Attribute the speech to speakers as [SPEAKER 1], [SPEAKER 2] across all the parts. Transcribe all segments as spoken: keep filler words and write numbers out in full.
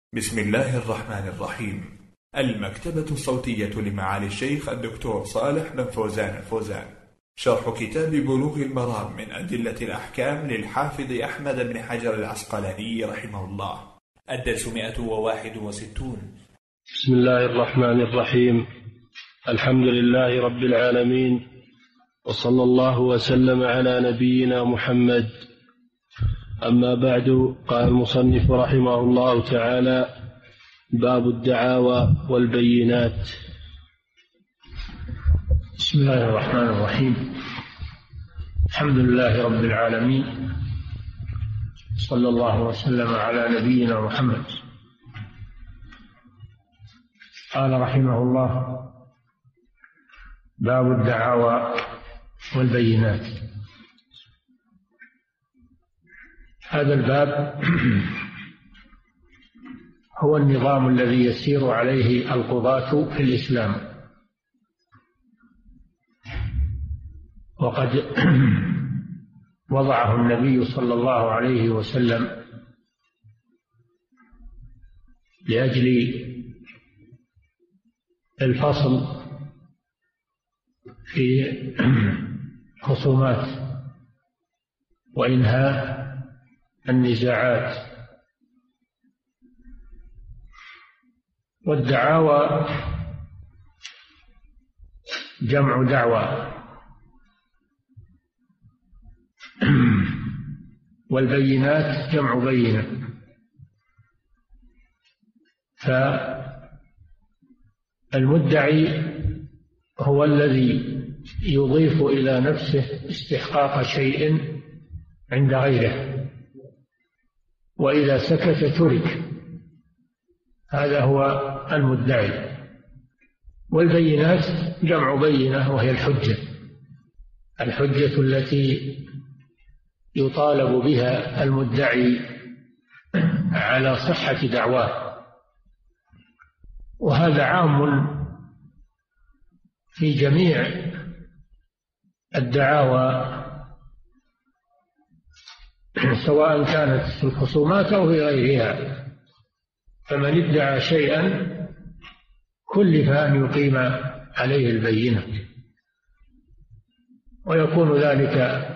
[SPEAKER 1] بسم الله الرحمن الرحيم. المكتبة الصوتية لمعالي الشيخ الدكتور صالح بن فوزان الفوزان، شرح كتاب بلوغ المرام من أدلة الأحكام للحافظ أحمد بن حجر العسقلاني رحمه الله. الدرس مئة وواحد وستون.
[SPEAKER 2] بسم الله الرحمن الرحيم. الحمد لله رب العالمين، وصلى الله وسلم على نبينا محمد. أما بعد، قال المصنف رحمه الله تعالى: باب الدعاوى والبينات.
[SPEAKER 3] بسم الله الرحمن الرحيم. الحمد لله رب العالمين، صلى الله وسلم على نبينا محمد. قال رحمه الله: باب الدعاوى والبينات. هذا الباب هو النظام الذي يسير عليه القضاة في الإسلام، وقد وضعه النبي صلى الله عليه وسلم لأجل الفصل في خصومات وإنهاء النزاعات. والدعاوى جمع دعوى، والبينات جمع بينة. فالمدعي هو الذي يضيف إلى نفسه استحقاق شيء عند غيره، وإذا سكت ترك. هذا هو المدعي. والبينات جمع بينة، وهي الحجة الحجة التي يطالب بها المدعي على صحة دعواه. وهذا عام في جميع الدعاوى، سواء كانت في الخصومات أو في غيرها. فمن ادعى شيئا كلف أن يقيم عليه البينة، ويكون ذلك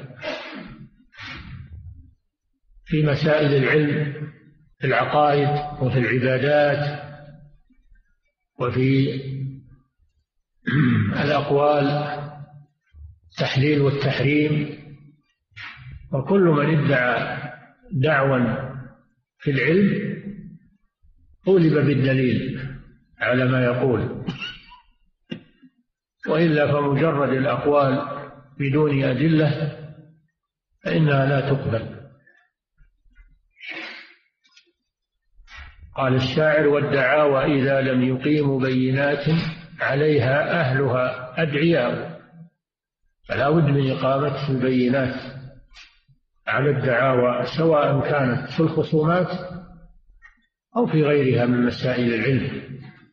[SPEAKER 3] في مسائل العلم، في العقائد وفي العبادات وفي الأقوال، التحليل والتحريم. وكل من ادعى دعوى في العلم طولب بالدليل على ما يقول، وإلا فمجرد الأقوال بدون أدلة فإنها لا تقبل. قال الشاعر: والدعاوى إذا لم يقيموا بينات عليها أهلها أدعياء. فلا بد من إقامة البينات على الدعاوى، سواء كانت في الخصومات أو في غيرها من مسائل العلم.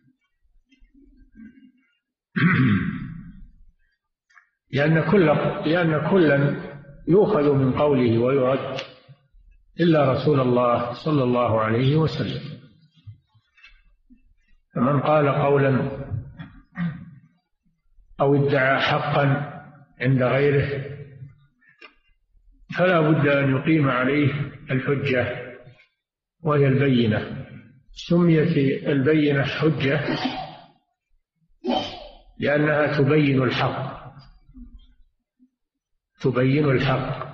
[SPEAKER 3] لأن كل لأن كلا يؤخذ من قوله ويرد إلا رسول الله صلى الله عليه وسلم. فمن قال قولا أو ادعى حقا عند غيره فلا بد أن يقيم عليه الحجة، وهي البينة. سميت البينة حجة لأنها تبين الحق تبين الحق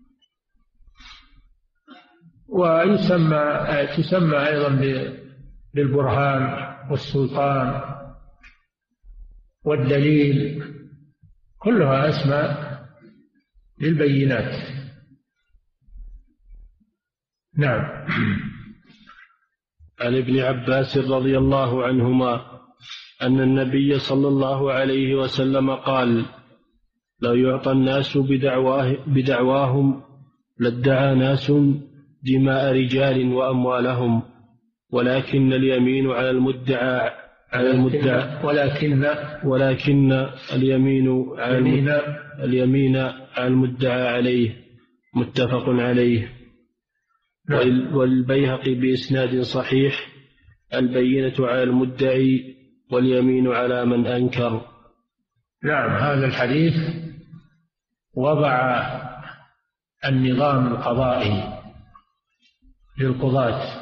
[SPEAKER 3] ويسمى تسمى أيضا بالبرهان والسلطان والدليل، كلها أسماء للبينات. نعم.
[SPEAKER 2] عن ابن عباس رضي الله عنهما أن النبي صلى الله عليه وسلم قال: لو يعطى الناس بدعواه بدعواهم لادعى ناس دماء رجال وأموالهم، ولكن اليمين على المدعى على المدعى ولكن ولكن اليمين على اليمين على المدعى عليه. متفق عليه. والبيهقي بإسناد صحيح البينة على المدعي واليمين على من أنكر.
[SPEAKER 3] نعم، هذا الحديث وضع النظام القضائي للقضاة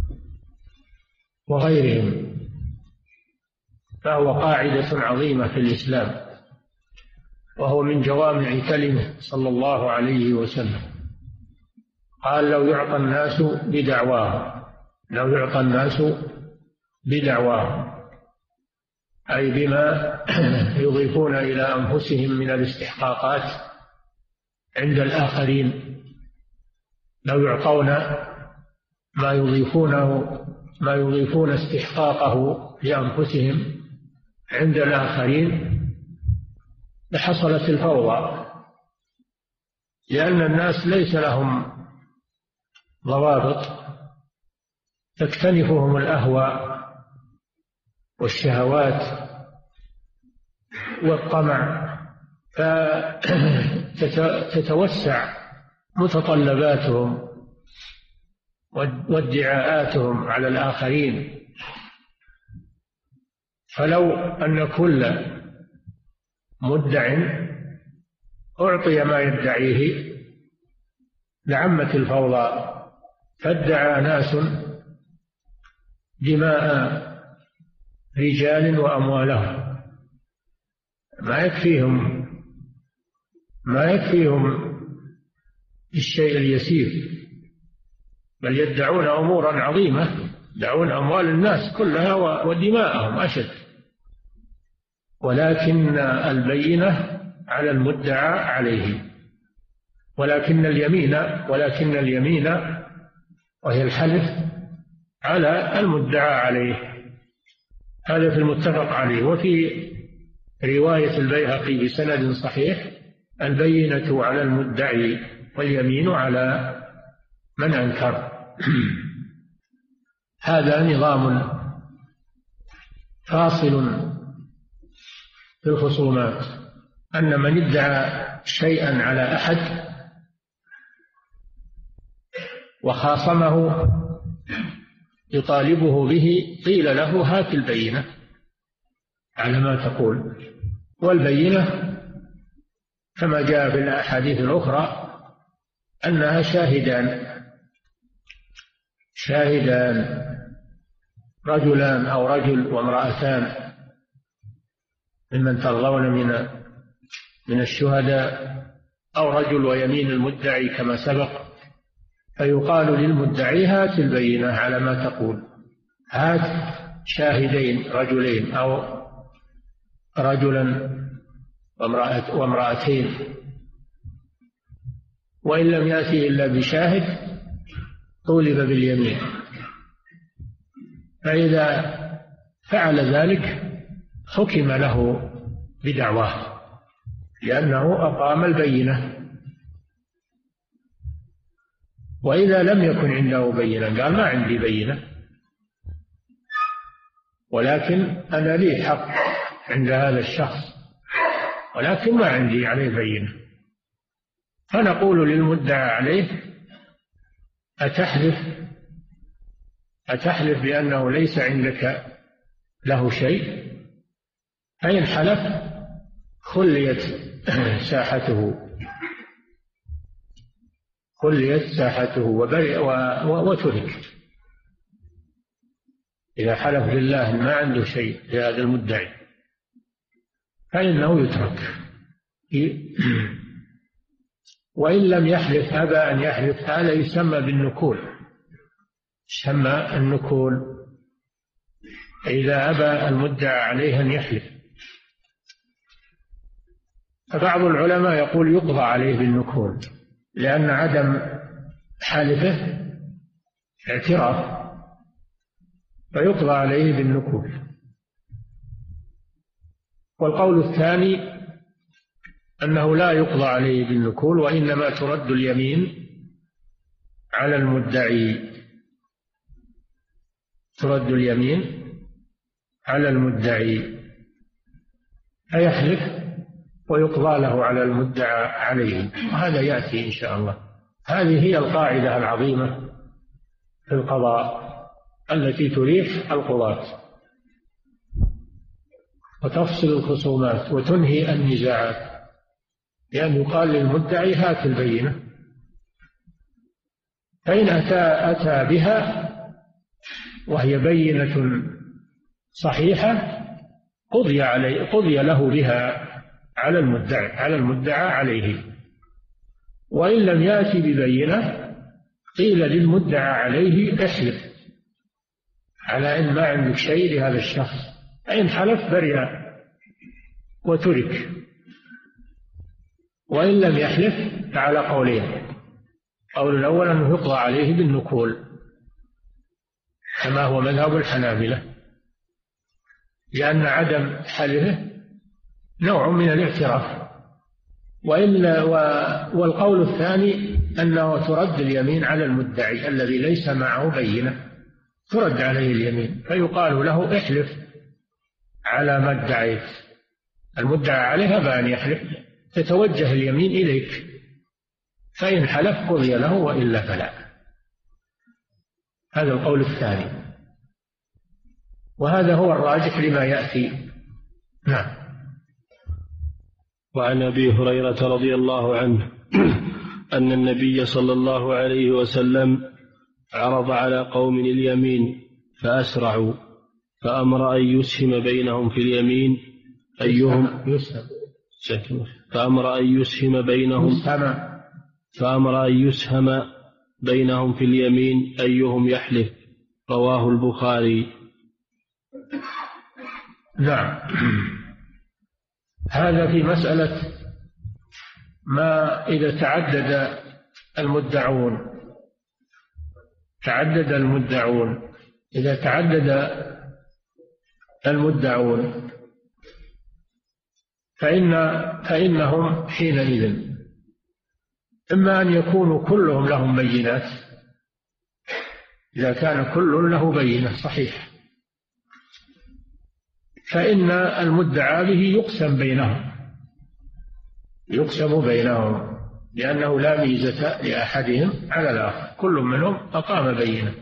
[SPEAKER 3] وغيرهم، فهو قاعدة عظيمة في الإسلام، وهو من جوامع كلمه صلى الله عليه وسلم. قال: لو يعطى الناس بدعواهم، لو يعطى الناس بدعواهم، أي بما يضيفون إلى أنفسهم من الاستحقاقات عند الآخرين، لو يعطون ما يضيفونه ما يضيفون استحقاقه لأنفسهم عند الآخرين لحصلت الفوضى، لأن الناس ليس لهم ضوابط تكتنفهم الأهواء والشهوات والطمع، فتتوسع متطلباتهم وادعاءاتهم على الآخرين. فلو أن كل مدع أعطي ما يدعيه لعمت الفوضى، فادعى ناس دماء رجال وأموالهم، ما يكفيهم ما يكفيهم الشيء اليسير، بل يدعون أمورا عظيمة، يدعون أموال الناس كلها ودماءهم أشد. ولكن البينة على المدعى عليه، ولكن اليمين ولكن اليمين وهي الحلف على المدعى عليه. هذا في المتفق عليه. وفي رواية البيهقي بسند صحيح: البينة على المدعي واليمين على من أنكر. هذا نظام فاصل في الخصومات، أن من ادعى شيئا على أحد وخاصمه يطالبه به قيل له: هات البينة على ما تقول. والبينة كما جاء في الأحاديث الأخرى أنها شاهدان شاهدان رجلان أو رجل وامرأتان ممن ترضون من من الشهداء، أو رجل ويمين المدعي كما سبق، فيقال للمدعي: هات البينة على ما تقول، هات شاهدين رجلين أو رجلا وامرأة وامرأتين. وإن لم يأتي إلا بشاهد طولب باليمين، فإذا فعل ذلك حكم له بدعواه لأنه أقام البينة. وإذا لم يكن عنده بينة قال: ما عندي بينة، ولكن أنا لي حق عند هذا الشخص، ولكن ما عندي عليه بينة. فنقول للمدعى عليه: أتحلف أتحلف بأنه ليس عندك له شيء؟ فإن حلف خليت ساحته خليت ساحته وبرئ وترك. إذا حلف بالله ما عنده شيء لهذا المدعي فإنه يترك. وإن لم يحلف أبى أن يحلف، هذا يسمى بالنكول، يسمى النكول، إذا أبى المدعى عليه أن يحلف. فبعض العلماء يقول يقضى عليه بالنكول، لأن عدم حلفه اعتراف، فيقضى عليه بالنكول. والقول الثاني أنه لا يقضى عليه بالنكول، وإنما ترد اليمين على المدعي، ترد اليمين على المدعي فيحلف ويقضى له على المدعى عليه. وهذا يأتي إن شاء الله. هذه هي القاعدة العظيمة في القضاء، التي تريح القضاة وتفصل الخصومات وتنهي النزاعات، لأن يقال للمدعي هات البينة، فإن أتى, أتى بها وهي بينة صحيحة قضي, عليه قضي له بها على المدعي على المدعى عليه. وإن لم يأتي ببينة قيل للمدعى عليه احلف على أن ما عندك شيء لهذا الشخص، فإن حلف برئ وترك، وإن لم يحلف فعلى قولين: قول الأول أنه يقضى عليه بالنكول كما هو مذهب الحنابلة، لأن عدم حلفه نوع من الاعتراف، وإلا والقول الثاني أنه ترد اليمين على المدعي الذي ليس معه بينة، ترد عليه اليمين فيقال له احلف على ما ادعيت. المدعى عليها بأن يحلف، تتوجه اليمين إليك، فإن حلف قضي له وإلا فلا. هذا القول الثاني، وهذا هو الراجح لما يأتي. نعم.
[SPEAKER 2] وعن أبي هريرة رضي الله عنه أن النبي صلى الله عليه وسلم عرض على قوم اليمين فأسرعوا، فأمر أن يسهم بينهم في اليمين أيهم يسهم فأمر أن يسهم بينهم فأمر أن يسهم بينهم في اليمين أيهم يحلف. رواه البخاري.
[SPEAKER 3] نعم. هذا في مسألة ما إذا تعدد المدعون تعدد المدعون إذا تعدد المدعون فإن فإنهم حينئذ إما أن يكونوا كلهم لهم بينات، إذا كان كل له بينة صحيح فإن المدعى به يقسم بينهم يقسم بينهم لأنه لا ميزة لأحدهم على الآخر، كل منهم أقام بينة.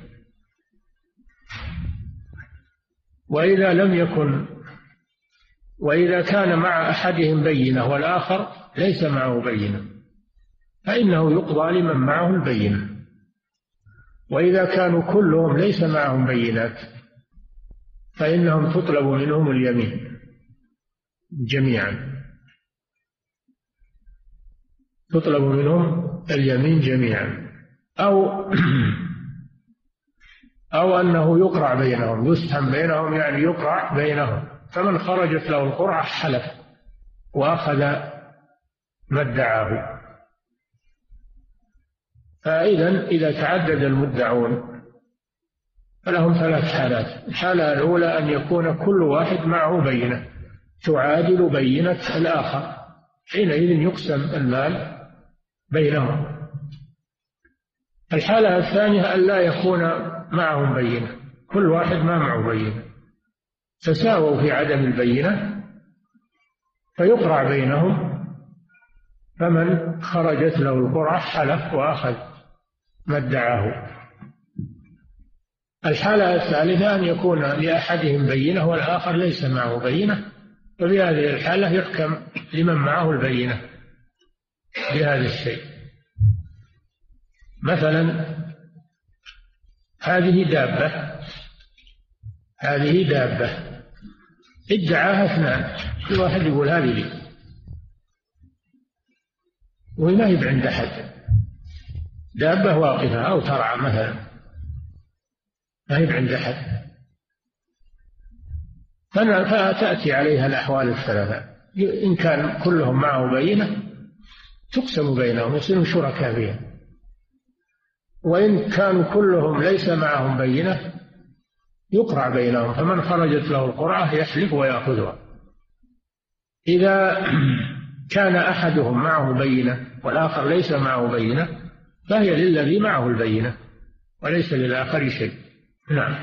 [SPEAKER 3] وإذا لم يكن وإذا كان مع أحدهم بينة والآخر ليس معه بينة فإنه يقضى لمن معه البينة. وإذا كانوا كلهم ليس معهم بينات فإنهم تطلب منهم اليمين جميعا تطلب منهم اليمين جميعا أو أو أنه يقرع بينهم، يسهم بينهم يعني يقرع بينهم، فمن خرجت له القرعة حلف وأخذ ما ادعاه. فإذا إذا تعدد المدعون فلهم ثلاث حالات: الحالة الأولى أن يكون كل واحد معه بينة تعادل بينة الآخر، حينئذ يقسم المال بينهم. الحالة الثانية أن لا يكون معهم بينة، كل واحد ما معه بينة، تساووا في عدم البينة فيقرع بينهم، فمن خرجت له القرعة حلف وأخذ ما ادعاه. الحالة الثالثة أن يكون لأحدهم بينة والآخر ليس معه بينة، وفي هذه الحالة يحكم لمن معه البينة بهذا الشيء. مثلا هذه دابة هذه دابة ادعاها اثنان، كل واحد يقول هذه لي، وهي ما هي عند أحد، دابة واقفة أو ترعى مثلا ما هي عند أحد، فتأتي عليها الأحوال الثلاثة: إن كان كلهم معه بينة تقسم بينهم يصيرون شركاء فيها، وإن كانوا كلهم ليس معهم بينة يقرع بينهم، فمن خرجت له القرعة يحلف ويأخذها. إذا كان أحدهم معه بينة والآخر ليس معه بينة فهي للذي معه البينة وليس للآخر شيء. نعم.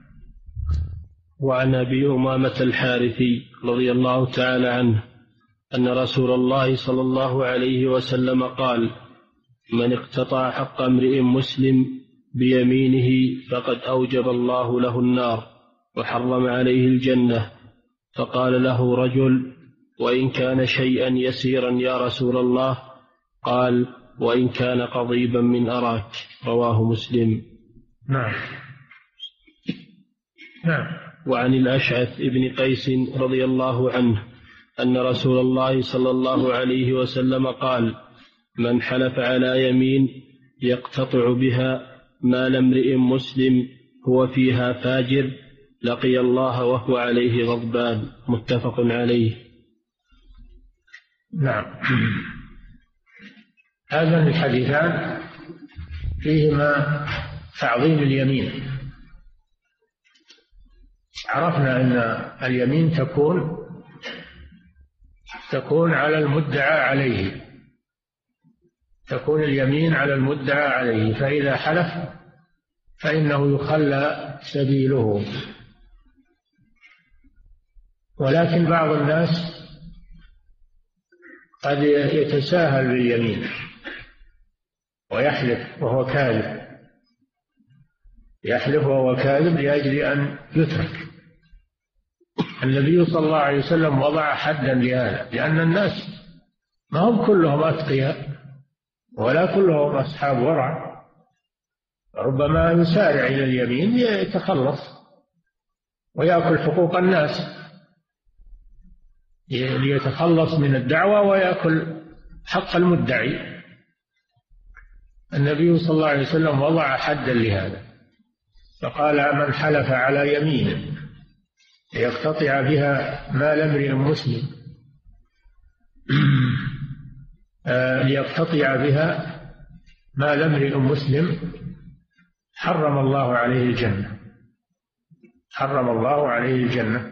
[SPEAKER 2] وعن أبي أمامة الحارثي رضي الله تعالى عنه أن رسول الله صلى الله عليه وسلم قال: من اقتطع حق امرئ مسلم بيمينه فقد أوجب الله له النار وحرم عليه الجنة. فقال له رجل: وإن كان شيئا يسيرا يا رسول الله؟ قال: وإن كان قضيبا من أراك. رواه مسلم.
[SPEAKER 3] نعم. نعم.
[SPEAKER 2] وعن الأشعث ابن قيس رضي الله عنه أن رسول الله صلى الله عليه وسلم قال: من حلف على يمين يقتطع بها مال امرئ مسلم هو فيها فاجر لقي الله وهو عليه غضبان. متفق عليه.
[SPEAKER 3] نعم. هذان الحديثان فيهما تعظيم اليمين. عرفنا أن اليمين تكون تكون على المدعى عليه تكون اليمين على المدعى عليه، فإذا حلف فإنه يخلى سبيله. ولكن بعض الناس قد يتساهل باليمين ويحلف وهو كاذب يحلف وهو كاذب لأجل أن يترك. النبي صلى الله عليه وسلم وضع حدا لهذا، لأن الناس ما هم كلهم أتقياء ولا كلهم أصحاب ورع، ربما يسارع إلى اليمين يتخلص ويأكل حقوق الناس، ليتخلص من الدعوة ويأكل حق المدعي. النبي صلى الله عليه وسلم وضع حدا لهذا، فقال: من حلف على يمين ليقتطع بها مال امرئ مسلم ليقتطع بها مال امرئ مسلم حرم الله عليه الجنة حرم الله عليه الجنة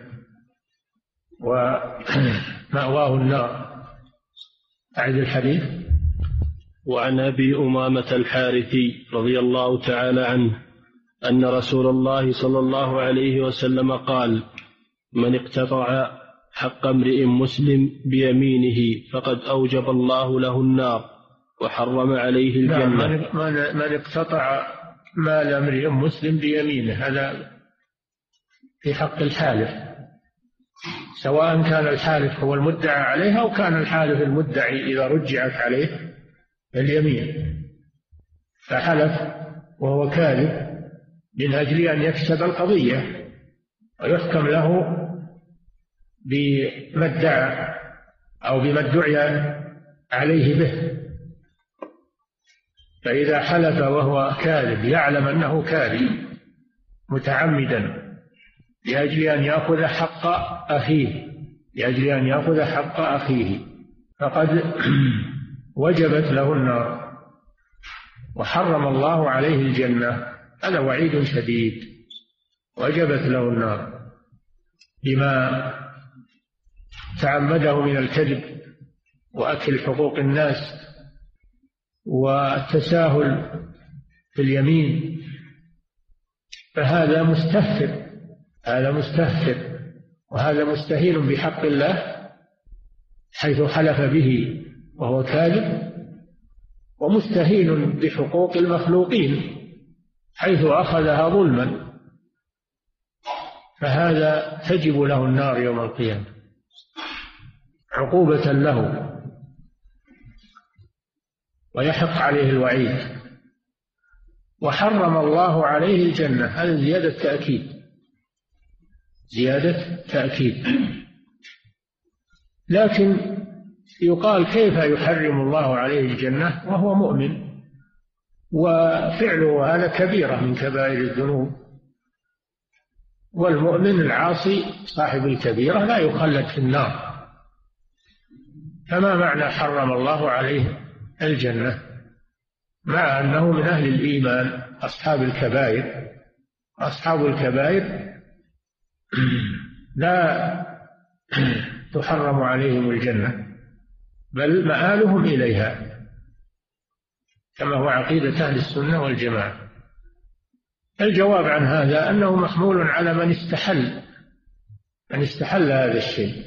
[SPEAKER 3] ومأواه النار. أعد الحديث.
[SPEAKER 2] وعن أبي أمامة الحارثي رضي الله تعالى عنه أن رسول الله صلى الله عليه وسلم قال: من اقتطع حق امرئ مسلم بيمينه فقد أوجب الله له النار وحرم عليه الجنة.
[SPEAKER 3] من اقتطع مال امرئ مسلم بيمينه، هذا في حق الحالف، سواء كان الحالف هو المدعى عليه أو كان الحالف المدعي إذا رجعت عليه اليمين فحلف وهو كاذب من أجل أن يكسب القضية ويحكم له بما ادعى أو بما ادعي عليه به. فإذا حلف وهو كاذب يعلم أنه كاذب متعمدا لأجل أن يأخذ حق أخيه لأجل أن يأخذ حق أخيه فقد وجبت له النار وحرم الله عليه الجنة. هذا وعيد شديد، وجبت له النار بما تعمده من الكذب وأكل حقوق الناس والتساهل في اليمين، فهذا مستهتر هذا مستهتر وهذا مستهين بحق الله حيث حلف به وهو كاذب، ومستهين بحقوق المخلوقين حيث أخذها ظلما، فهذا تجب له النار يوم القيامة عقوبة له ويحق عليه الوعيد. وحرم الله عليه الجنة، هذا زيادة تأكيد زيادة تأكيد. لكن يقال كيف يحرم الله عليه الجنة وهو مؤمن وفعله هذا كبيرة من كبائر الذنوب، والمؤمن العاصي صاحب الكبيرة لا يخلد في النار، فما معنى حرم الله عليه الجنة مع أنه من أهل الإيمان أصحاب الكبائر أصحاب الكبائر لا تحرم عليهم الجنة بل مآلهم إليها كما هو عقيدة أهل السنة والجماعة. الجواب عن هذا أنه محمول على من استحل من استحل هذا الشيء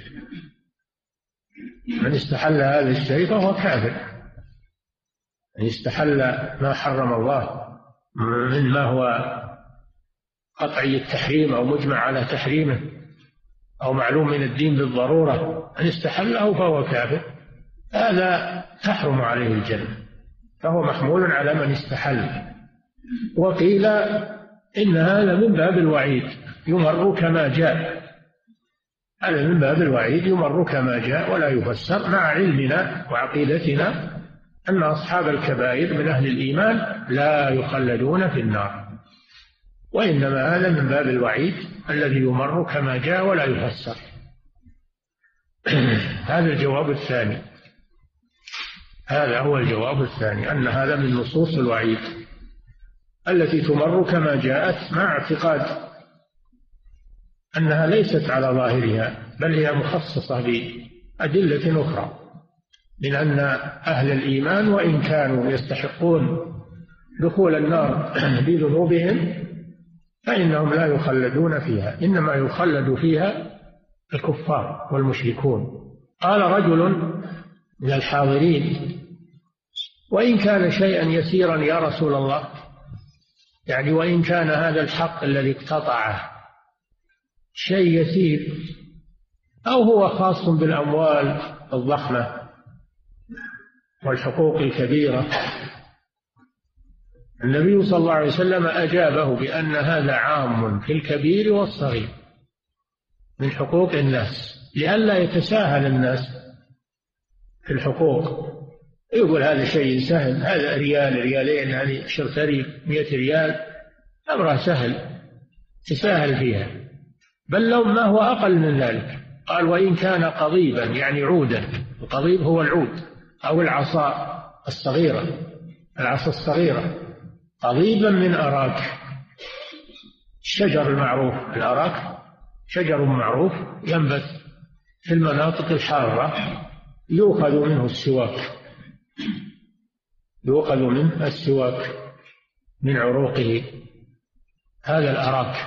[SPEAKER 3] من استحل هذا الشيء فهو كافر. من استحل ما حرم الله مما هو قطعي التحريم أو مجمع على تحريمه أو معلوم من الدين بالضرورة، أن استحله فهو كافر، هذا تحرم عليه الجنة، فهو محمول على من استحل. وقيل إن هذا من باب الوعيد يمر كما جاء، هذا من باب الوعيد يمر كما جاء ولا يفسر، مع علمنا وعقيدتنا أن أصحاب الكبائر من أهل الإيمان لا يخلدون في النار، وإنما هذا من باب الوعيد الذي يمر كما جاء ولا يفسر. هذا الجواب الثاني، هذا هو الجواب الثاني، أن هذا من نصوص الوعيد التي تمر كما جاءت، مع اعتقاد أنها ليست على ظاهرها بل هي مخصصة بأدلة أخرى، من أن أهل الإيمان وإن كانوا يستحقون دخول النار بذنوبهم فإنهم لا يخلدون فيها، إنما يخلد فيها الكفار والمشركون. قال رجل من الحاضرين: وإن كان شيئا يسيرا يا رسول الله، يعني وإن كان هذا الحق الذي اقتطعه شيء يسير أو هو خاص بالأموال الضخمة والحقوق الكبيرة، النبي صلى الله عليه وسلم أجابه بأن هذا عام في الكبير والصغير من حقوق الناس، لئلا يتساهل الناس في الحقوق، يقول هذا شيء سهل، هذا ريال ريالين، هذه عشرة ريال مئة ريال، أمرها سهل تساهل فيها، بل لو ما هو أقل من ذلك. قال: وإن كان قضيبا، يعني عودا، القضيب هو العود أو العصا الصغيرة، العصا الصغيرة، قضيبا من أراك، الشجر المعروف، الأراك شجر معروف ينبت في المناطق الحارة، يؤخذ منه السواك، يؤخذ منه السواك من عروقه، هذا الأراك.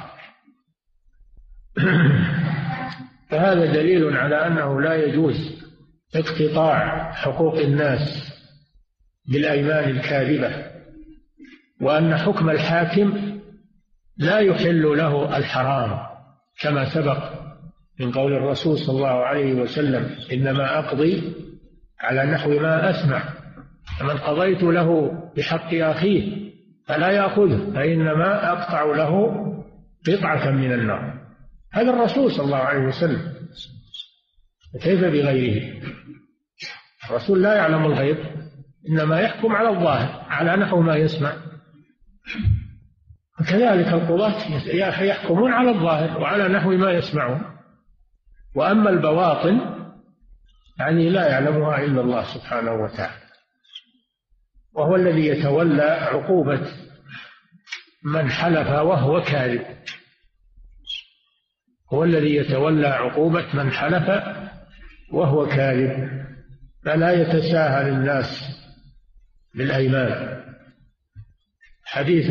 [SPEAKER 3] فهذا دليل على أنه لا يجوز اقتطاع حقوق الناس بالأيمان الكاذبة، وأن حكم الحاكم لا يحل له الحرام، كما سبق من قول الرسول صلى الله عليه وسلم: إنما أقضي على نحو ما أسمع، فمن قضيت له بحق أخيه فلا يأخذه فإنما أقطع له قطعة من النار. هذا الرسول صلى الله عليه وسلم، كيف بغيره؟ الرسول لا يعلم الغيب، إنما يحكم على الظاهر على نحو ما يسمع. وكذلك القضاة يحكمون على الظاهر وعلى نحو ما يسمعون، وأما البواطن يعني لا يعلمها إلا الله سبحانه وتعالى، وهو الذي يتولى عقوبة من حلف وهو كاذب، هو الذي يتولى عقوبة من حلف وهو كاذب، فلا يتساهل الناس بالأيمان. حديث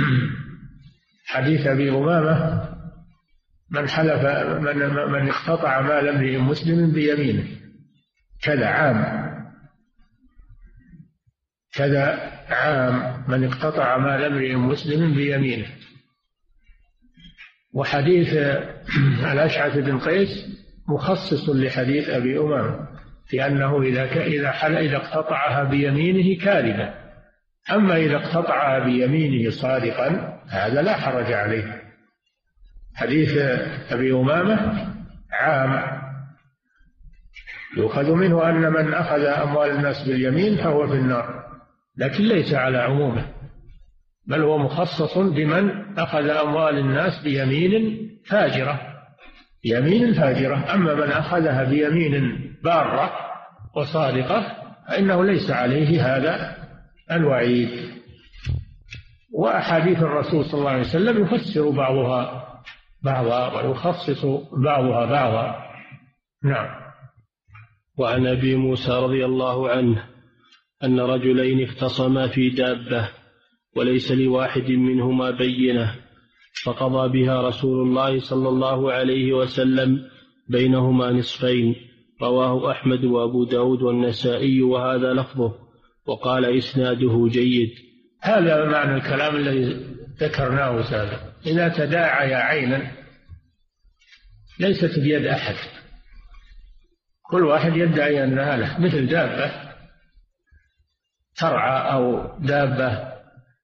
[SPEAKER 3] حديث أبي أمامة: من حلف من, من اقتطع مال امرئ مسلم بيمينه كذا عام، كذا عام من اقتطع مال امرئ مسلم بيمينه. وحديث الأشعث بن قيس مخصص لحديث أبي أمامة في أنه إذا إذا حل إذا اقتطعها بيمينه كاذبا، أما إذا اقتطعها بيمينه صادقا هذا لا حرج عليه. حديث أبي أمامة عام، يؤخذ منه أن من أخذ أموال الناس باليمين فهو في النار، لكن ليس على عمومه، بل هو مخصص بمن أخذ أموال الناس بيمين فاجرة، يمين فاجرة. أما من أخذها بيمين بارة وصادقة فإنه ليس عليه هذا الوعيد. وأحاديث الرسول صلى الله عليه وسلم يفسر بعضها بعضا ويخصص بعضها بعضا. نعم.
[SPEAKER 2] وعن أبي موسى رضي الله عنه أن رجلين اختصما في دابة وليس لواحد منهما بينة، فقضى بها رسول الله صلى الله عليه وسلم بينهما نصفين. رواه أحمد وأبو داود والنسائي وهذا لفظه، وقال إسناده جيد.
[SPEAKER 3] هذا معنى الكلام الذي ذكرناه سابقا. إذا تداعي عينا ليست بيد أحد، كل واحد يدعي أنها له، مثل دابة ترعى أو دابة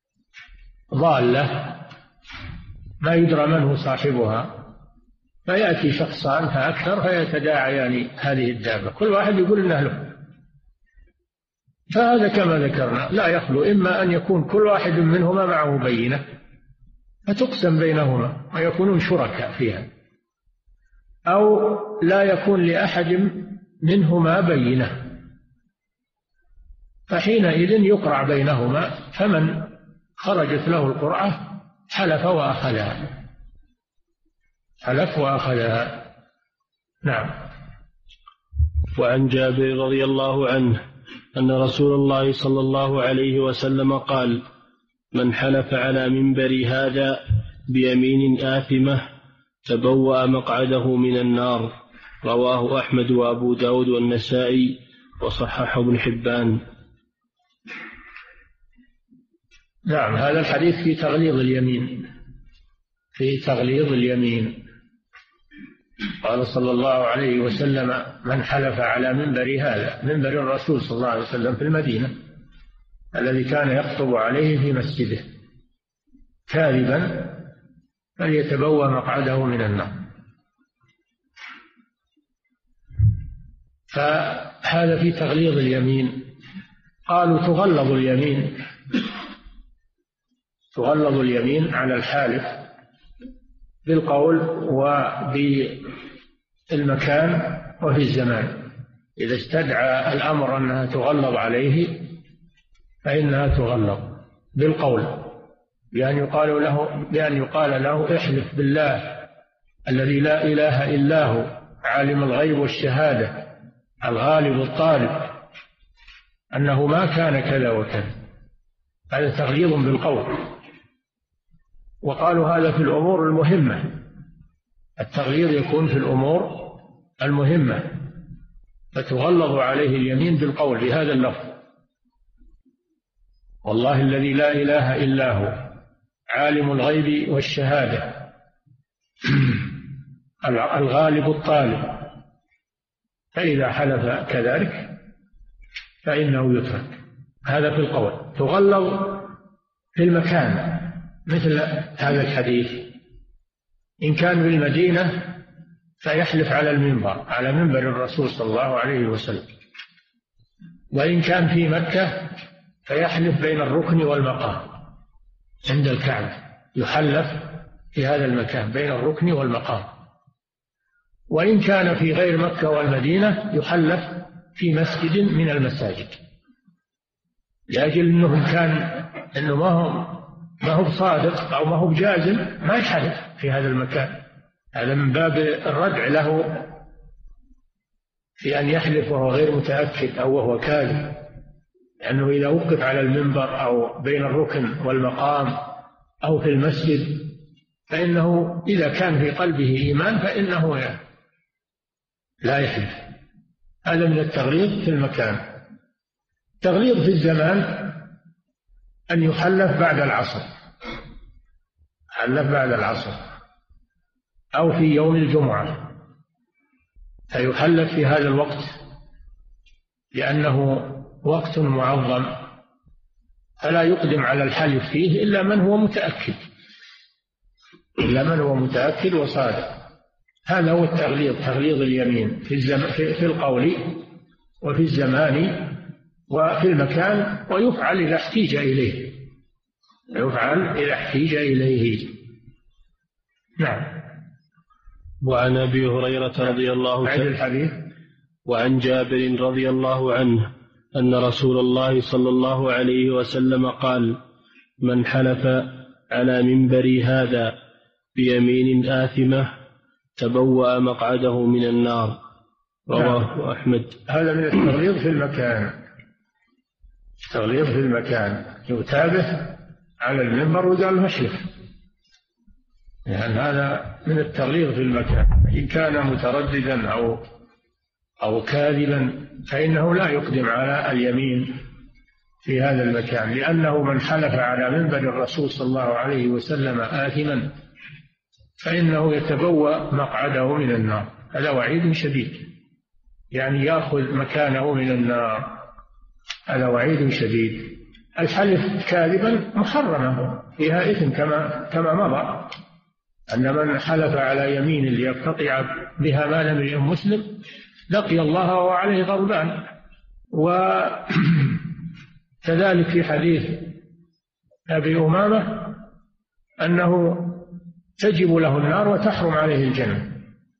[SPEAKER 3] ضالة ما يدرى من هو صاحبها، فيأتي شخصان فأكثر فيتداعيان هذه الدابة، كل واحد يقول إنه له. فهذا كما ذكرنا لا يخلو إما أن يكون كل واحد منهما معه بينة فتقسم بينهما ويكونون شركاء فيها، أو لا يكون لأحد منهما بينة، فحينئذ يقرع بينهما، فمن خرجت له القرعة حلف وأخذها، حلف وأخذها. نعم.
[SPEAKER 2] وعن جابر رضي الله عنه أن رسول الله صلى الله عليه وسلم قال: من حلف على منبر هذا بيمين آثمة تبوأ مقعده من النار. رواه أحمد وأبو داود والنسائي وصححه ابن حبان.
[SPEAKER 3] نعم، هذا الحديث في تغليظ اليمين، في تغليظ اليمين. قال صلى الله عليه وسلم: من حلف على منبر هذا، منبر الرسول صلى الله عليه وسلم في المدينة الذي كان يخطب عليه في مسجده، كاذبا فليتبوأ مقعده من النار. فهذا في تغليظ اليمين. قالوا تغلظ اليمين، تغلظ اليمين على الحالف بالقول وبالمكان وفي الزمان. إذا استدعى الأمر أنها تغلظ عليه فإنها تغلظ بالقول، بأن يقال له بأن يقال له احلف بالله الذي لا إله إلا هو عالم الغيب والشهادة الغالب الطالب أنه ما كان كذا وكذا. هذا تغليظ بالقول. وقالوا هذا في الأمور المهمة، التغليظ يكون في الأمور المهمة، فتغلظ عليه اليمين بالقول بهذا اللفظ: والله الذي لا إله إلا هو عالم الغيب والشهادة الغالب الطالب. فإذا حلف كذلك فإنه يترك. هذا في القول. تغلظ في المكان مثل هذا الحديث: إن كان بالمدينة فيحلف على المنبر، على منبر الرسول صلى الله عليه وسلم، وإن كان في مكة فيحلف بين الركن والمقام عند الكعبة، يحلف في هذا المكان بين الركن والمقام. وإن كان في غير مكة والمدينة يحلف في مسجد من المساجد، لأجل أنه كان أنه ما هو ما هو صادق أو ما هو جازم ما يحلف في هذا المكان. هذا من باب الردع له في أن يحلف وهو غير متأكد أو وهو كاذب، لأنه إذا وقف على المنبر أو بين الركن والمقام أو في المسجد فإنه إذا كان في قلبه إيمان فإنه لا يحلف. هذا من التغليظ في المكان. تغليظ في الزمان أن يحلف بعد العصر، يحلف بعد العصر أو في يوم الجمعة، فيحلف في هذا الوقت لأنه وقت معظم، فلا يقدم على الحلف فيه إلا من هو متأكد، إلا من هو متأكد وصادق. هذا هو التغليظ، تغليظ اليمين في, الزم... في القول وفي الزمان وفي المكان، ويفعل إذا احتيج إليه، يفعل إذا احتيج إليه. نعم.
[SPEAKER 2] وعن أبي هريرة رضي الله
[SPEAKER 3] عنه الحديث.
[SPEAKER 2] وعن جابر رضي الله عنه أن رسول الله صلى الله عليه وسلم قال: من حلف على منبر هذا بيمين آثمة تبوأ مقعده من النار. رواه أحمد.
[SPEAKER 3] هذا من التغليظ في المكان، التغليظ في المكان يتابه على المنبر وقال له احلف، يعني هذا من التغليظ في المكان. إن كان مترددا أو أو كاذبا فإنه لا يقدم على اليمين في هذا المكان، لأنه من حلف على منبر الرسول صلى الله عليه وسلم آثما فإنه يتبوأ مقعده من النار. هذا وعيد شديد، يعني يأخذ مكانه من النار، هذا وعيد شديد. الحلف كاذبا محرمة فيها إثم كما كما مضى، أن من حلف على يمين ليقتطع بها مال امرئ مسلم لقي الله وهو عليه غضبان. وكذلك في حديث أبي أمامة أنه تجب له النار وتحرم عليه الجنة.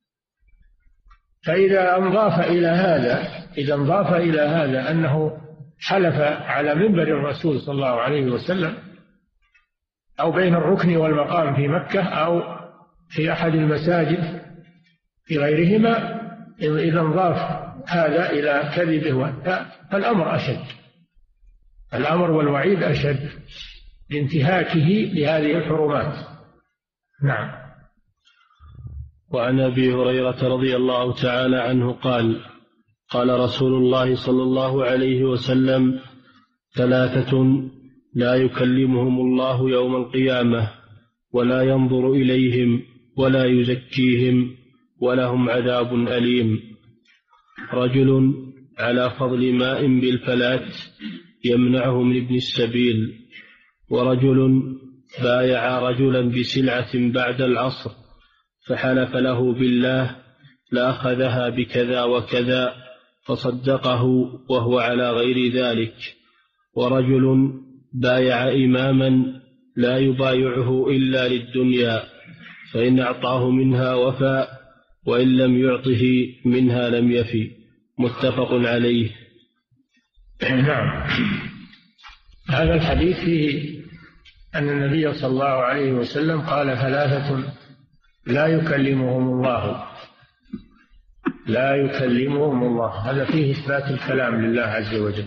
[SPEAKER 3] فإذا انضاف إلى هذا إذا انضاف إلى هذا أنه حلف على منبر الرسول صلى الله عليه وسلم أو بين الركن والمقام في مكة أو في أحد المساجد في غيرهما، إذا انضاف هذا إلى كذبه فالأمر أشد، الأمر والوعيد أشد لانتهاكه لهذه الحرمات. نعم.
[SPEAKER 2] وعن أبي هريرة رضي الله تعالى عنه قال قال رسول الله صلى الله عليه وسلم: ثلاثة لا يكلمهم الله يوم القيامة ولا ينظر إليهم ولا يزكيهم ولهم عذاب أليم: رجل على فضل ماء بالفلاة يمنعه من ابن السبيل، ورجل بايع رجلا بسلعة بعد العصر فحلف له بالله لأخذها بكذا وكذا فصدقه وهو على غير ذلك، ورجل بايع إماما لا يبايعه إلا للدنيا فإن أعطاه منها وفى وإن لم يعطه منها لم يفي. متفق عليه.
[SPEAKER 3] نعم. هذا الحديث فيه أن النبي صلى الله عليه وسلم قال: ثلاثة لا يكلمهم الله لا يكلمهم الله. هذا فيه إثبات الكلام لله عز وجل،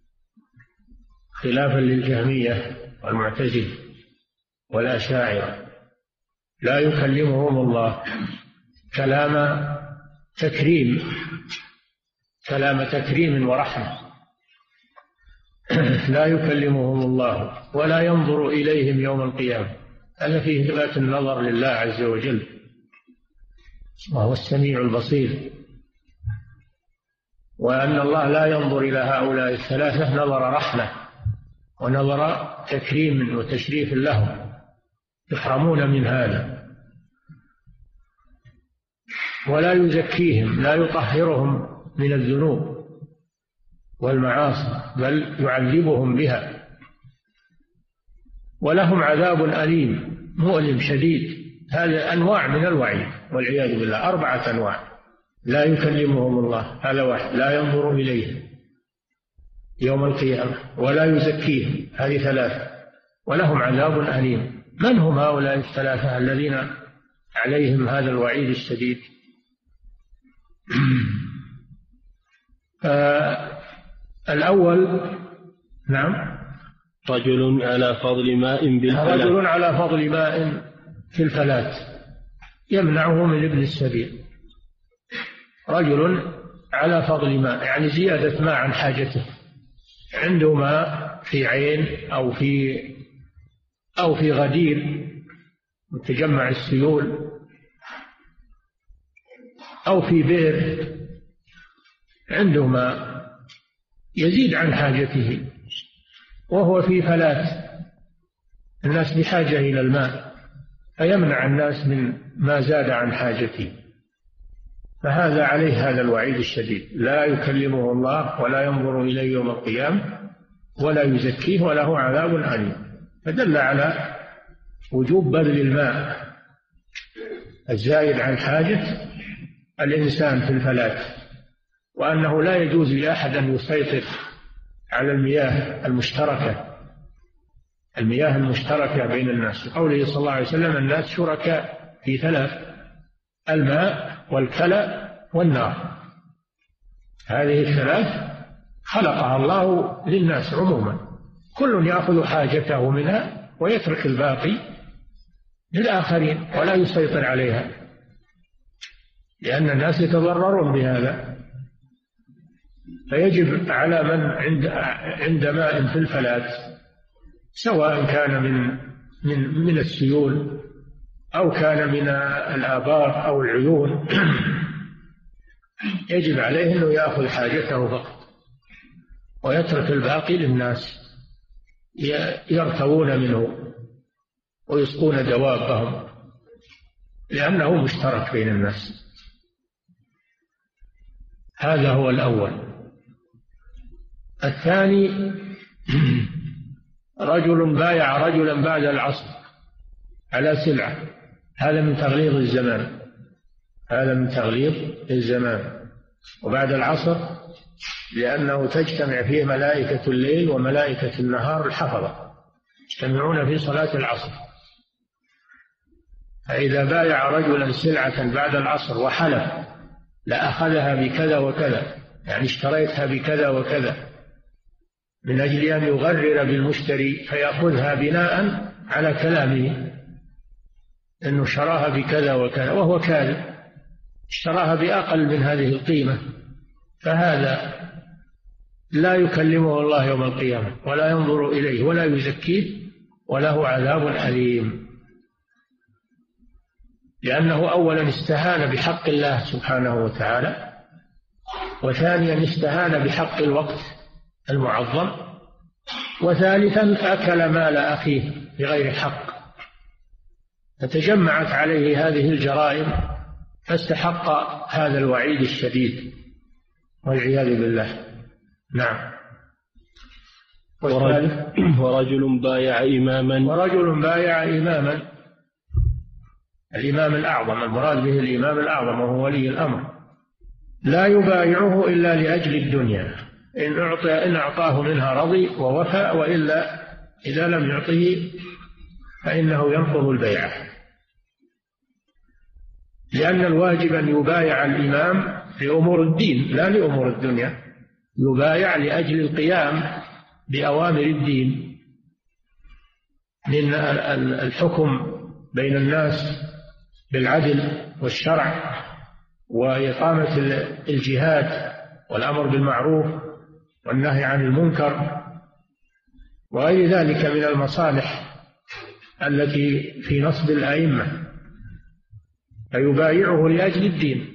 [SPEAKER 3] خلافا للجهمية والمعتزلة والأشاعرة. لا يكلمهم الله كلام تكريم كلام تكريم ورحمة. لا يكلمهم الله ولا ينظر إليهم يوم القيامة. هذا فيه إثبات النظر لله عز وجل، وهو السميع البصير، وأن الله لا ينظر إلى هؤلاء الثلاثة نظر رحمة ونظر تكريم وتشريف لهم، يحرمون من هذا. ولا يزكيهم، لا يطهرهم من الذنوب والمعاصي بل يعذبهم بها، ولهم عذاب أليم مؤلم شديد. هذا أنواع من الوعيد والعياذ بالله، أربعة أنواع. لا يكلمهم الله، هذا واحد. لا ينظر إليهم يوم القيامة ولا يزكيهم، هذه ثلاثة. ولهم عذاب أليم. من هم هؤلاء الثلاثة الذين عليهم هذا الوعيد الشديد؟ آه الأول نعم
[SPEAKER 2] رجل على فضل ماء بالفلاة
[SPEAKER 3] رجل على فضل ماء في الفلاة يمنعه من ابن السبيل. رجل على فضل ماء يعني زيادة ماء عن حاجته، عنده ماء في عين أو في أو في غدير متجمع السيول أو في بئر، عنده ماء يزيد عن حاجته وهو في فلاة، الناس بحاجة إلى الماء فيمنع الناس من ما زاد عن حاجته، فهذا عليه هذا الوعيد الشديد. لا يكلمه الله ولا ينظر إليه يوم القيامة ولا يزكيه وله عذاب أليم. فدل على وجوب بذل الماء الزائد عن حاجة الإنسان في الفلاة، وأنه لا يجوز لأحد أن يسيطر على المياه المشتركة المياه المشتركة بين الناس. قوله صلى الله عليه وسلم: الناس شركاء في ثلاث: الماء والكلى والنار. هذه الثلاث خلقها الله للناس عموما، كل يأخذ حاجته منها ويترك الباقي للآخرين ولا يسيطر عليها، لأن الناس يتضررون بهذا. فيجب على من عند عند ماء في الفلاة، سواء كان من من من السيول أو كان من الآبار أو العيون، يجب عليه أنه يأخذ حاجته فقط ويترك الباقي للناس يرتوون منه ويسقون دوابهم، لأنه مشترك بين الناس. هذا هو الأول. الثاني رجل بايع رجلا بعد العصر على سلعة، هذا من تغليظ الزمان، هذا من تغليظ الزمان. وبعد العصر لأنه تجتمع فيه ملائكة الليل وملائكة النهار الحفظة، يجتمعون في صلاة العصر. فإذا بايع رجلا سلعة بعد العصر وحلف لأخذها بكذا وكذا، يعني اشتريتها بكذا وكذا، من أجل أن يغرر بالمشتري فيأخذها بناء على كلامه أنه شراها بكذا وكذا وهو كاذب، اشتراها بأقل من هذه القيمة، فهذا لا يكلمه الله يوم القيامة ولا ينظر إليه ولا يزكيه وله عذاب أليم، لأنه أولا استهان بحق الله سبحانه وتعالى، وثانيا استهان بحق الوقت المعظم، وثالثا أكل مال أخيه بغير حق، فتجمعت عليه هذه الجرائم فاستحق هذا الوعيد الشديد والعياذ بالله. نعم.
[SPEAKER 2] ورجل بايع إماما
[SPEAKER 3] ورجل بايع إماما الإمام الأعظم، المراد به الإمام الأعظم وهو ولي الأمر، لا يبايعه إلا لأجل الدنيا، إن أعطى إن أعطاه منها رضي ووفى، وإلا إذا لم يعطه فإنه ينقض البيعة، لأن الواجب أن يبايع الإمام لأمور الدين لا لأمور الدنيا، يبايع لأجل القيام بأوامر الدين من الحكم بين الناس بالعدل والشرع، وإقامة الجهاد والأمر بالمعروف والنهي عن المنكر وغير ذلك من المصالح التي في نصب الأئمة، فيبايعه لأجل الدين.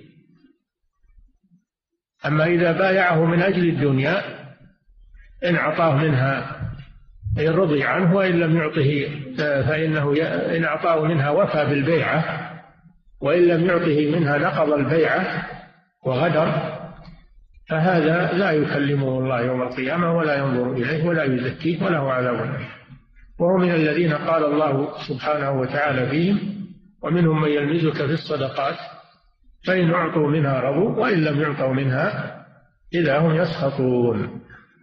[SPEAKER 3] أما إذا بايعه من أجل الدنيا إن أعطاه منها إن رضي عنه، وإن لم يعطه فإنه إن أعطاه منها وفى بالبيعة، وإن لم يعطه منها نقض البيعة وغدر، فهذا لا يكلمه الله يوم القيامة ولا ينظر إليه ولا يزكيه وله عذاب، وهو من الذين قال الله سبحانه وتعالى فيهم: ومنهم من يلمزك في الصدقات فإن أعطوا منها رضوا وإن لم يعطوا منها إذا هم يسخطون.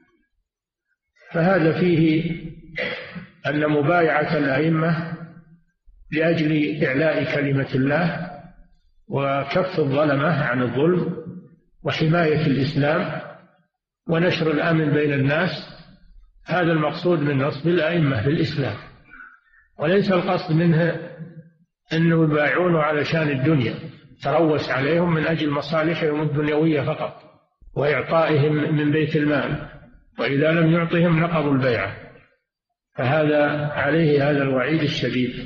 [SPEAKER 3] فهذا فيه أن مبايعة الأئمة لأجل إعلاء كلمة الله وكف الظلمة عن الظلم وحماية الإسلام ونشر الأمن بين الناس، هذا المقصود من نصب الأئمة في الإسلام، وليس القصد منه أنه يبايعونه علشان الدنيا، تروس عليهم من أجل مصالحهم الدنيوية فقط وإعطائهم من بيت المال، وإذا لم يعطهم نقضوا البيعة، فهذا عليه هذا الوعيد الشديد.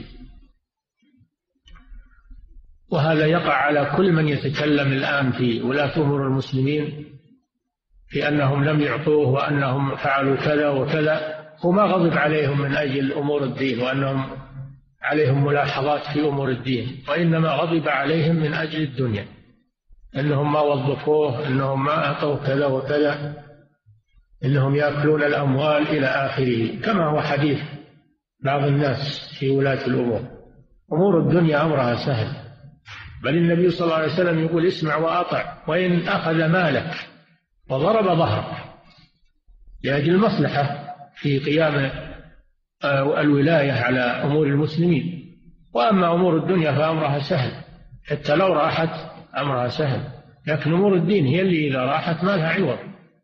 [SPEAKER 3] وهذا يقع على كل من يتكلم الآن في ولاة أمور المسلمين في أنهم لم يعطوه وأنهم فعلوا كذا وكذا، وما غضب عليهم من أجل أمور الدين وأنهم عليهم ملاحظات في أمور الدين، وإنما غضب عليهم من أجل الدنيا، أنهم ما وظفوه، أنهم ما أعطوا كذا وكذا، إنهم يأكلون الأموال إلى آخره، كما هو حديث بعض الناس في ولاة الأمور. أمور الدنيا أمرها سهل، بل النبي صلى الله عليه وسلم يقول: اسمع وأطع، وإن أخذ مالك وضرب ظهرك، لأجل المصلحة في قيام الولاية على أمور المسلمين. وأما أمور الدنيا فأمرها سهل، حتى لو راحت أمرها سهل، لكن أمور الدين هي اللي إذا راحت ما لها عوض.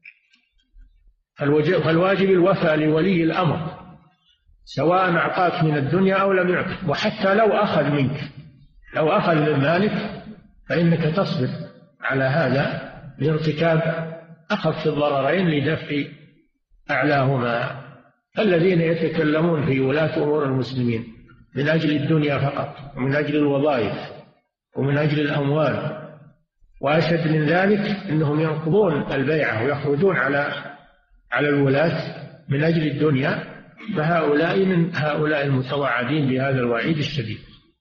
[SPEAKER 3] فالواجب الوفاء لولي الأمر سواء أعطاك من الدنيا أو لم يعطك، وحتى لو أخذ منك، لو أخذ من مالك فإنك تصبر على هذا لارتكاب أخف الضررين لدفع أعلاهما. الذين يتكلمون في ولاة أمور المسلمين من أجل الدنيا فقط ومن أجل الوظائف ومن أجل الأموال، وأشد من ذلك أنهم ينقضون البيعة ويخرجون على على الولاة من أجل الدنيا، فهؤلاء من هؤلاء المتوعدين بهذا الوعيد الشديد.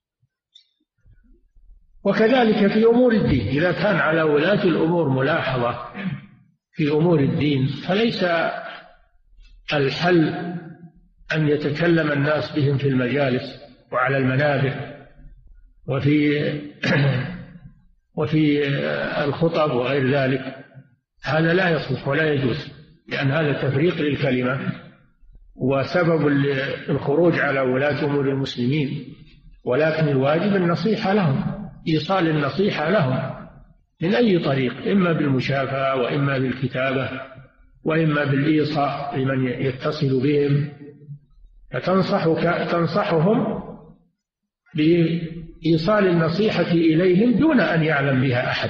[SPEAKER 3] وكذلك في أمور الدين، إذا كان على ولاة الأمور ملاحظة في أمور الدين فليس الحل أن يتكلم الناس بهم في المجالس وعلى المنابر وفي وفي الخطب وغير ذلك. هذا لا يصلح ولا يجوز، لأن هذا تفريق للكلمة وسبب الخروج على ولاة أمور المسلمين. ولكن الواجب النصيحة لهم، إيصال النصيحة لهم من أي طريق، إما بالمشافهة وإما بالكتابة وإما بالإيصاء لمن يتصل بهم، فتنصحك تنصحهم بإيصال النصيحة إليهم دون أن يعلم بها أحد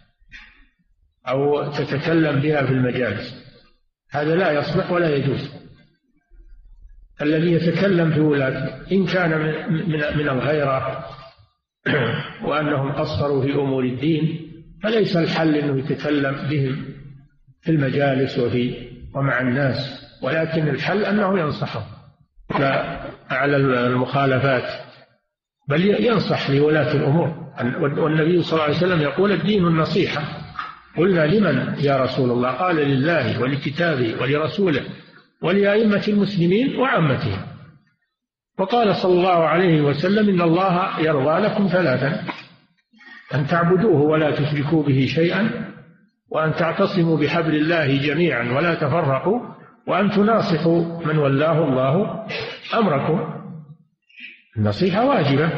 [SPEAKER 3] أو تتكلم بها في المجالس. هذا لا يصلح ولا يجوز. الذي يتكلم في ولاة إن كان من من الغيرة وأنهم قصروا في أمور الدين فليس الحل أنه يتكلم بهم في المجالس وفي ومع الناس، ولكن الحل أنه ينصحهم على المخالفات، بل ينصح لولاة الأمور. والنبي صلى الله عليه وسلم يقول الدين النصيحة. قلنا لمن يا رسول الله؟ قال لله ولكتابه ولرسوله ولأئمة المسلمين وعامتهم. وقال صلى الله عليه وسلم إن الله يرضى لكم ثلاثا: أن تعبدوه ولا تشركوا به شيئا، وأن تعتصموا بحبل الله جميعا ولا تفرقوا، وأن تناصحوا من ولاه الله أمركم. النصيحة واجبة،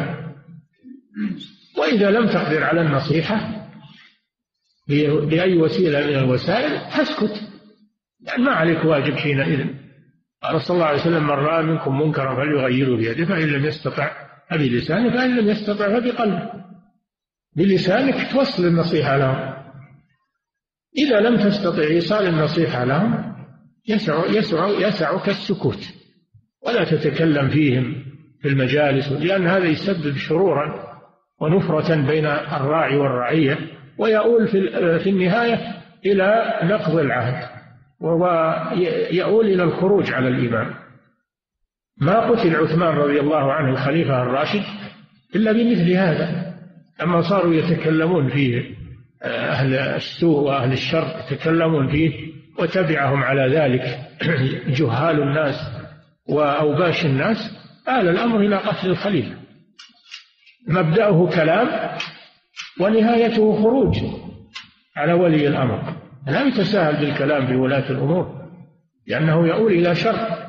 [SPEAKER 3] وإذا لم تقدر على النصيحة بأي وسيلة من الوسائل تسكت، يعني ما عليك واجب حينئذ. قال صلى الله عليه وسلم: من رأى منكم منكرا فليغيره بيده، فإن لم يستطع فبلسانه، فإن لم يستطع فبقلبه. بلسانك توصل النصيحة لهم. إذا لم تستطع إيصال النصيحة لهم يسع يسع يسعك السكوت ولا تتكلم فيهم في المجالس، لأن هذا يسبب شرورا ونفرة بين الراعي والرعية، ويؤول في النهاية إلى نقض العهد، ويؤول إلى الخروج على الإمام. ما قتل عثمان رضي الله عنه الخليفة الراشد إلا بمثل هذا، أما صاروا يتكلمون فيه أهل السوء وأهل الشر يتكلمون فيه وتبعهم على ذلك جهال الناس وأوباش الناس، آل الأمر إلى قتل الخليفة. مبدأه كلام ونهايته خروج على ولي الأمر. لا يتساهل بالكلام بولاة الأمور، لأنه يؤول إلى شر،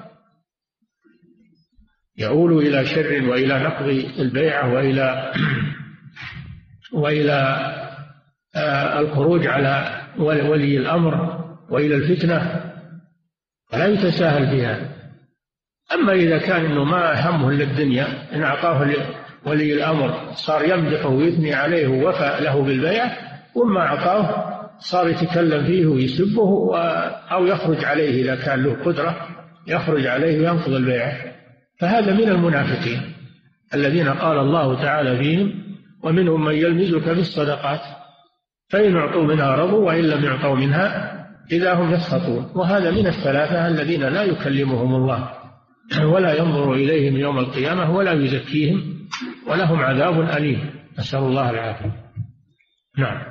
[SPEAKER 3] يؤول إلى شر وإلى نقض البيعة وإلى وإلى الخروج على ولي الأمر وإلى الفتنة، فلا يتساهل بها. أما إذا كان إنه ما همه إلا الدنيا، إن أعطاه ولي الأمر صار يمدحه ويثني عليه ووفى له بالبيعة، وما أعطاه صار يتكلم فيه ويسبه أو يخرج عليه إذا كان له قدرة، يخرج عليه وينقض البيعة. فهذا من المنافقين الذين قال الله تعالى فيهم: ومنهم من يلمزك في الصدقات فإن أعطوا منها رضوا وإن لم يعطوا منها إذا هم يسخطون. وهذا من الثلاثة الذين لا يكلمهم الله ولا ينظر إليهم يوم القيامة ولا يزكيهم ولهم عذاب أليم، نسأل الله العافية. نعم.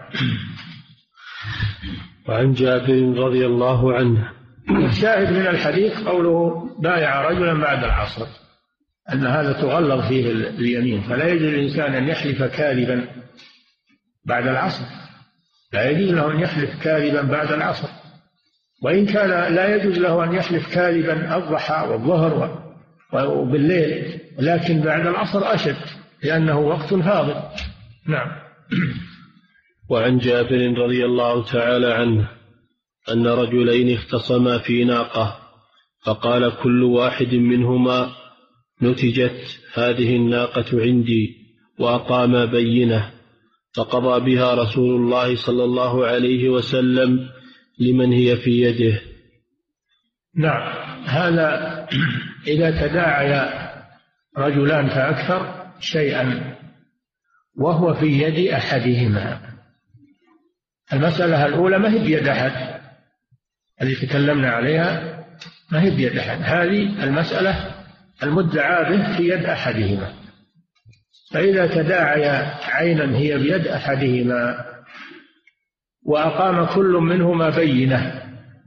[SPEAKER 2] وعن جابر رضي الله عنه
[SPEAKER 3] الشاهد من الحديث قوله: بايع رجلا بعد العصر، أن هذا تغلظ فيه اليمين، فلا يجوز للإنسان أن يحلف كاذبا بعد العصر، لا يجوز له أن يحلف كاذبا بعد العصر، وإن كان لا يجوز له أن يحلف كاذبا الضحى والظهر وبالليل، لكن بعد العصر أشد لأنه وقت فاضل. نعم.
[SPEAKER 2] وعن جابر رضي الله تعالى عنه أن رجلين اختصما في ناقة، فقال كل واحد منهما: نتجت هذه الناقة عندي، وأقام بينة، فقضى بها رسول الله صلى الله عليه وسلم لمن هي في يده؟
[SPEAKER 3] نعم، هذا إذا تداعي رجلان فأكثر شيئا وهو في يد أحدهما. المسألة الأولى ما هي بيد أحد، اللي تكلمنا عليها ما هي بيد أحد، هذه المسألة المدعى به في يد أحدهما. فإذا تداعي عينا هي بيد أحدهما وأقام كل منهما بينة،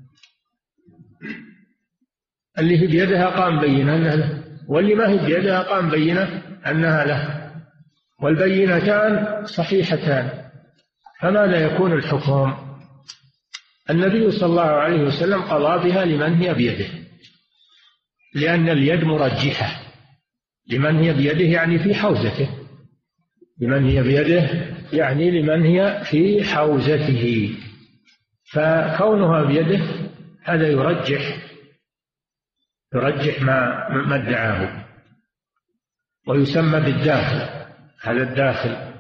[SPEAKER 3] اللي في بيدها قام بينة أنها له، واللي ما هي بيدها قام بينة أنها له، والبينتان صحيحتان، فماذا يكون الحكم؟ النبي صلى الله عليه وسلم قضى بها لمن هي بيده، لأن اليد مرجحة. لمن هي بيده يعني في حوزته، لمن هي بيده يعني لمن هي في حوزته، فكونها بيده هذا يرجح يرجح ما ما ادعاه، ويسمى بالداخل. هذا الداخل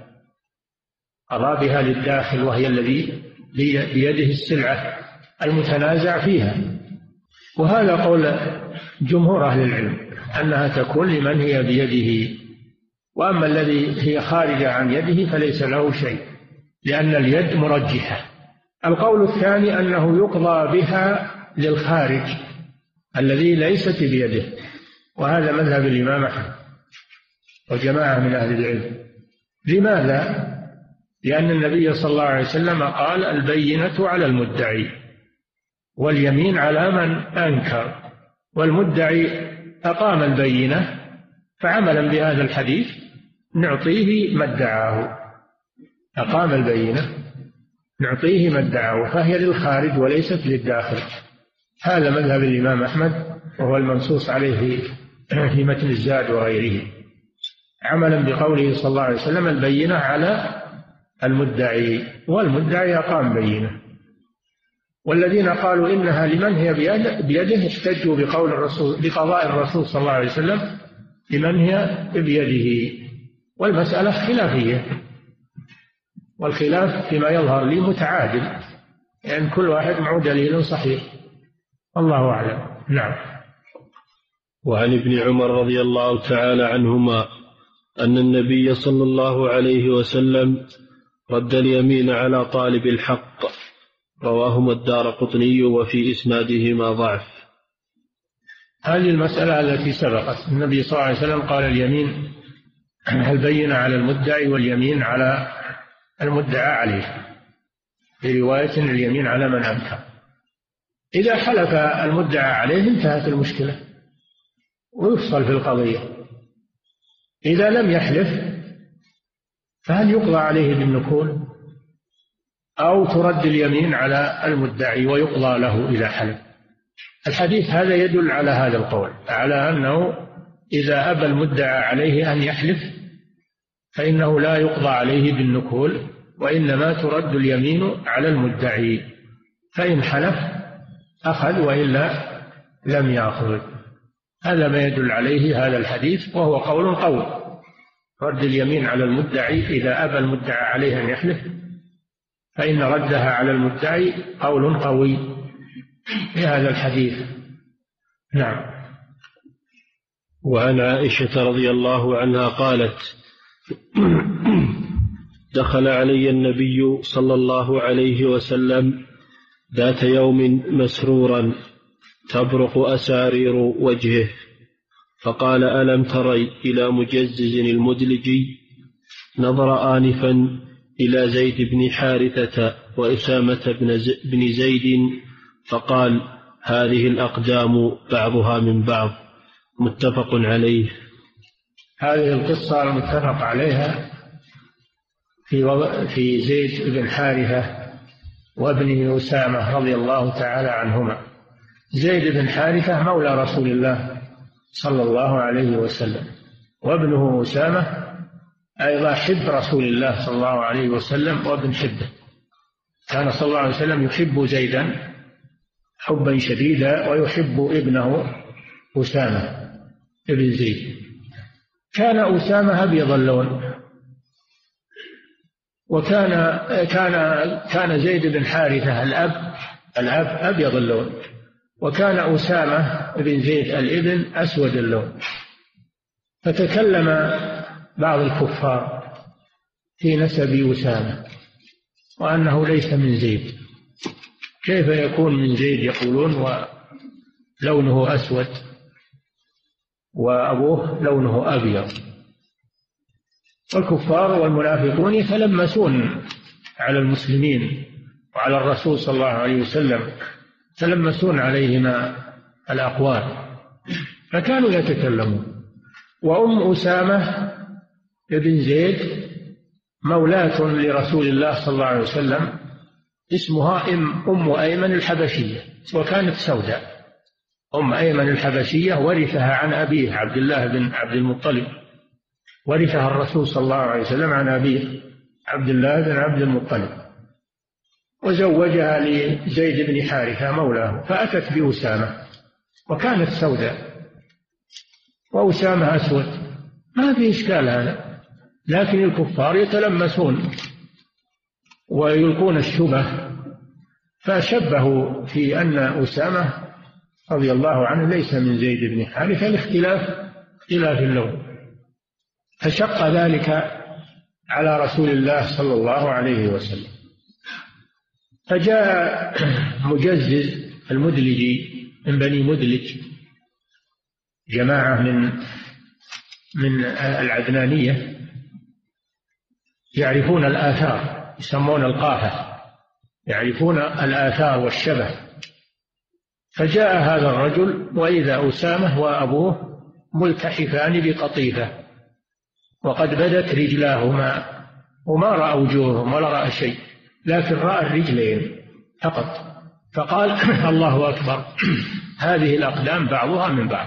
[SPEAKER 3] قضى بها للداخل، وهي الذي بيده السلعة المتنازع فيها. وهذا قول جمهور أهل العلم أنها تكون لمن هي بيده، وأما الذي هي خارجة عن يده فليس له شيء، لأن اليد مرجحة. القول الثاني أنه يقضى بها للخارج الذي ليست بيده، وهذا مذهب الإمام أحمد وجماعة من أهل العلم. لماذا؟ لأن النبي صلى الله عليه وسلم قال: البينة على المدعي واليمين على من أنكر. والمدعي أقام البينة، فعملا بهذا الحديث نعطيه ما ادعاه. أقام البينة نعطيه ما ادعاه، فهي للخارج وليست للداخل. هذا مذهب الإمام أحمد، وهو المنصوص عليه في متن الزاد وغيره، عملا بقوله صلى الله عليه وسلم: البينة على المدعي والمدعي أقام بينة. والذين قالوا إنها لمن هي بيده احتجوا بقول الرسول بقضاء الرسول صلى الله عليه وسلم لمن هي بيده، والمسألة خلافية، والخلاف فيما يظهر لي متعادل، لأن يعني كل واحد معه دليل صحيح. الله أعلم. نعم.
[SPEAKER 2] وعن ابن عمر رضي الله تعالى عنهما أن النبي صلى الله عليه وسلم رد اليمين على طالب الحق، رواهما الدارقطني وفي إسنادهما ضعف.
[SPEAKER 3] هذه المسألة التي سبقت، النبي صلى الله عليه وسلم قال: اليمين البينة على المدعي واليمين على المدعى عليه، في رواية اليمين على من أنكر. إذا حلف المدعى عليه انتهت المشكلة ويفصل في القضية. إذا لم يحلف فهل يقضى عليه بالنكول أو ترد اليمين على المدعي ويقضى له إذا حلف؟ الحديث هذا يدل على هذا القول، على أنه إذا أبى المدعى عليه أن يحلف فإنه لا يقضى عليه بالنكول، وإنما ترد اليمين على المدعي، فإن حلف أخذ وإلا لم يأخذ. هذا ما يدل عليه هذا الحديث، وهو قول قوي، رد اليمين على المدعي إذا أبى المدعى عليه أن يحلف، فإن ردها على المدعي قول قوي في هذا الحديث. نعم.
[SPEAKER 2] وعن عائشة رضي الله عنها قالت: دخل علي النبي صلى الله عليه وسلم ذات يوم مسرورا تبرق أسارير وجهه، فقال: ألم تري إلى مجزز المدلجي؟ نظر آنفا إلى زيد بن حارثة وأسامة بن زيد فقال: هذه الأقدام بعضها من بعض. متفق عليه.
[SPEAKER 3] هذه القصة المتفق عليها في في زيد بن حارثة وابنه أسامة رضي الله تعالى عنهما. زيد بن حارثة مولى رسول الله صلى الله عليه وسلم، وابنه أسامة أيضا حب رسول الله صلى الله عليه وسلم وابن حبه. كان صلى الله عليه وسلم يحب زيدا حبا شديدا ويحب ابنه أسامة ابن زيد. كان أسامة أبيض اللون، وكان كان كان زيد بن حارثة الأب الأب أبيض اللون، وكان أسامة بن زيد الابن أسود اللون. فتكلم بعض الكفار في نسب أسامة وأنه ليس من زيد، كيف يكون من زيد يقولون ولونه أسود وأبوه لونه أبيض؟ والكفار والمنافقون يتلمسون على المسلمين وعلى الرسول صلى الله عليه وسلم، يتلمسون عليهما الأقوال، فكانوا يتكلمون. وأم أسامة بن زيد مولاة لرسول الله صلى الله عليه وسلم، اسمها أم أيمن الحبشية، وكانت سوداء. أم أيمن الحبشية ورثها عن أبيه عبد الله بن عبد المطلب، ورثها الرسول صلى الله عليه وسلم عن أبيه عبد الله بن عبد المطلب، وزوجها لزيد بن حارثة مولاه، فأتت بأسامة وكانت سوداء وأسامة أسود، ما في إشكال هذا. لكن الكفار يتلمسون ويلقون الشبه، فشبهوا في أن أسامة رضي الله عنه ليس من زيد بن حارثة لاختلاف اختلاف اللون، فشق ذلك على رسول الله صلى الله عليه وسلم. فجاء مجزز المدلجي من بني مدلج، جماعة من من العدنانية يعرفون الآثار، يسمون القافة، يعرفون الآثار والشبه. فجاء هذا الرجل وإذا أسامة وأبوه ملتحفان بقطيفة وقد بدت رجلاهما، وما رأى وجوههم ولا رأى شيء، لكن رأى الرجلين فقط. فقال الله أكبر، هذه الأقدام بعضها من بعض.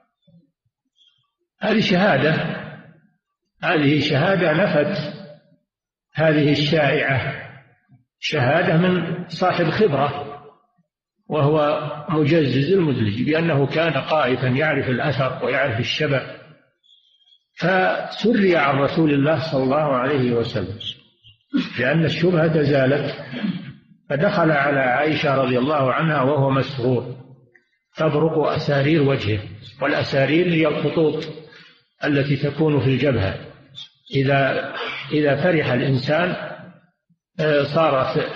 [SPEAKER 3] هذه شهادة، هذه شهادة نفت هذه الشائعة، شهادة من صاحب خبرة وهو مجزز المدلج، بأنه كان قائفا يعرف الأثر ويعرف الشبه. فسري عن رسول الله صلى الله عليه وسلم لأن الشبهة زالت، فدخل على عائشة رضي الله عنها وهو مسرور، تبرق أسارير وجهه، والأسارير هي الخطوط التي تكون في الجبهة، إذا إذا فرح الإنسان صارت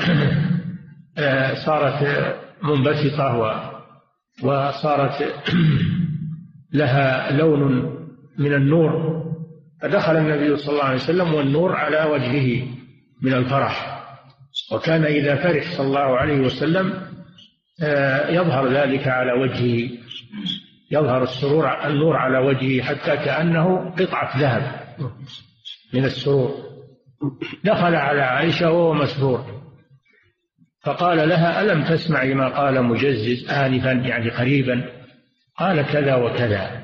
[SPEAKER 3] صارت منبسطة وصارت لها لون من النور. فدخل النبي صلى الله عليه وسلم والنور على وجهه من الفرح، وكان إذا فرح صلى الله عليه وسلم يظهر ذلك على وجهه، يظهر السرور النور على وجهه حتى كأنه قطعة ذهب من السرور. دخل على عائشة وهو مسرور، فقال لها ألم تسمعي ما قال مجزز آنفا، يعني قريبا؟ قال كذا وكذا.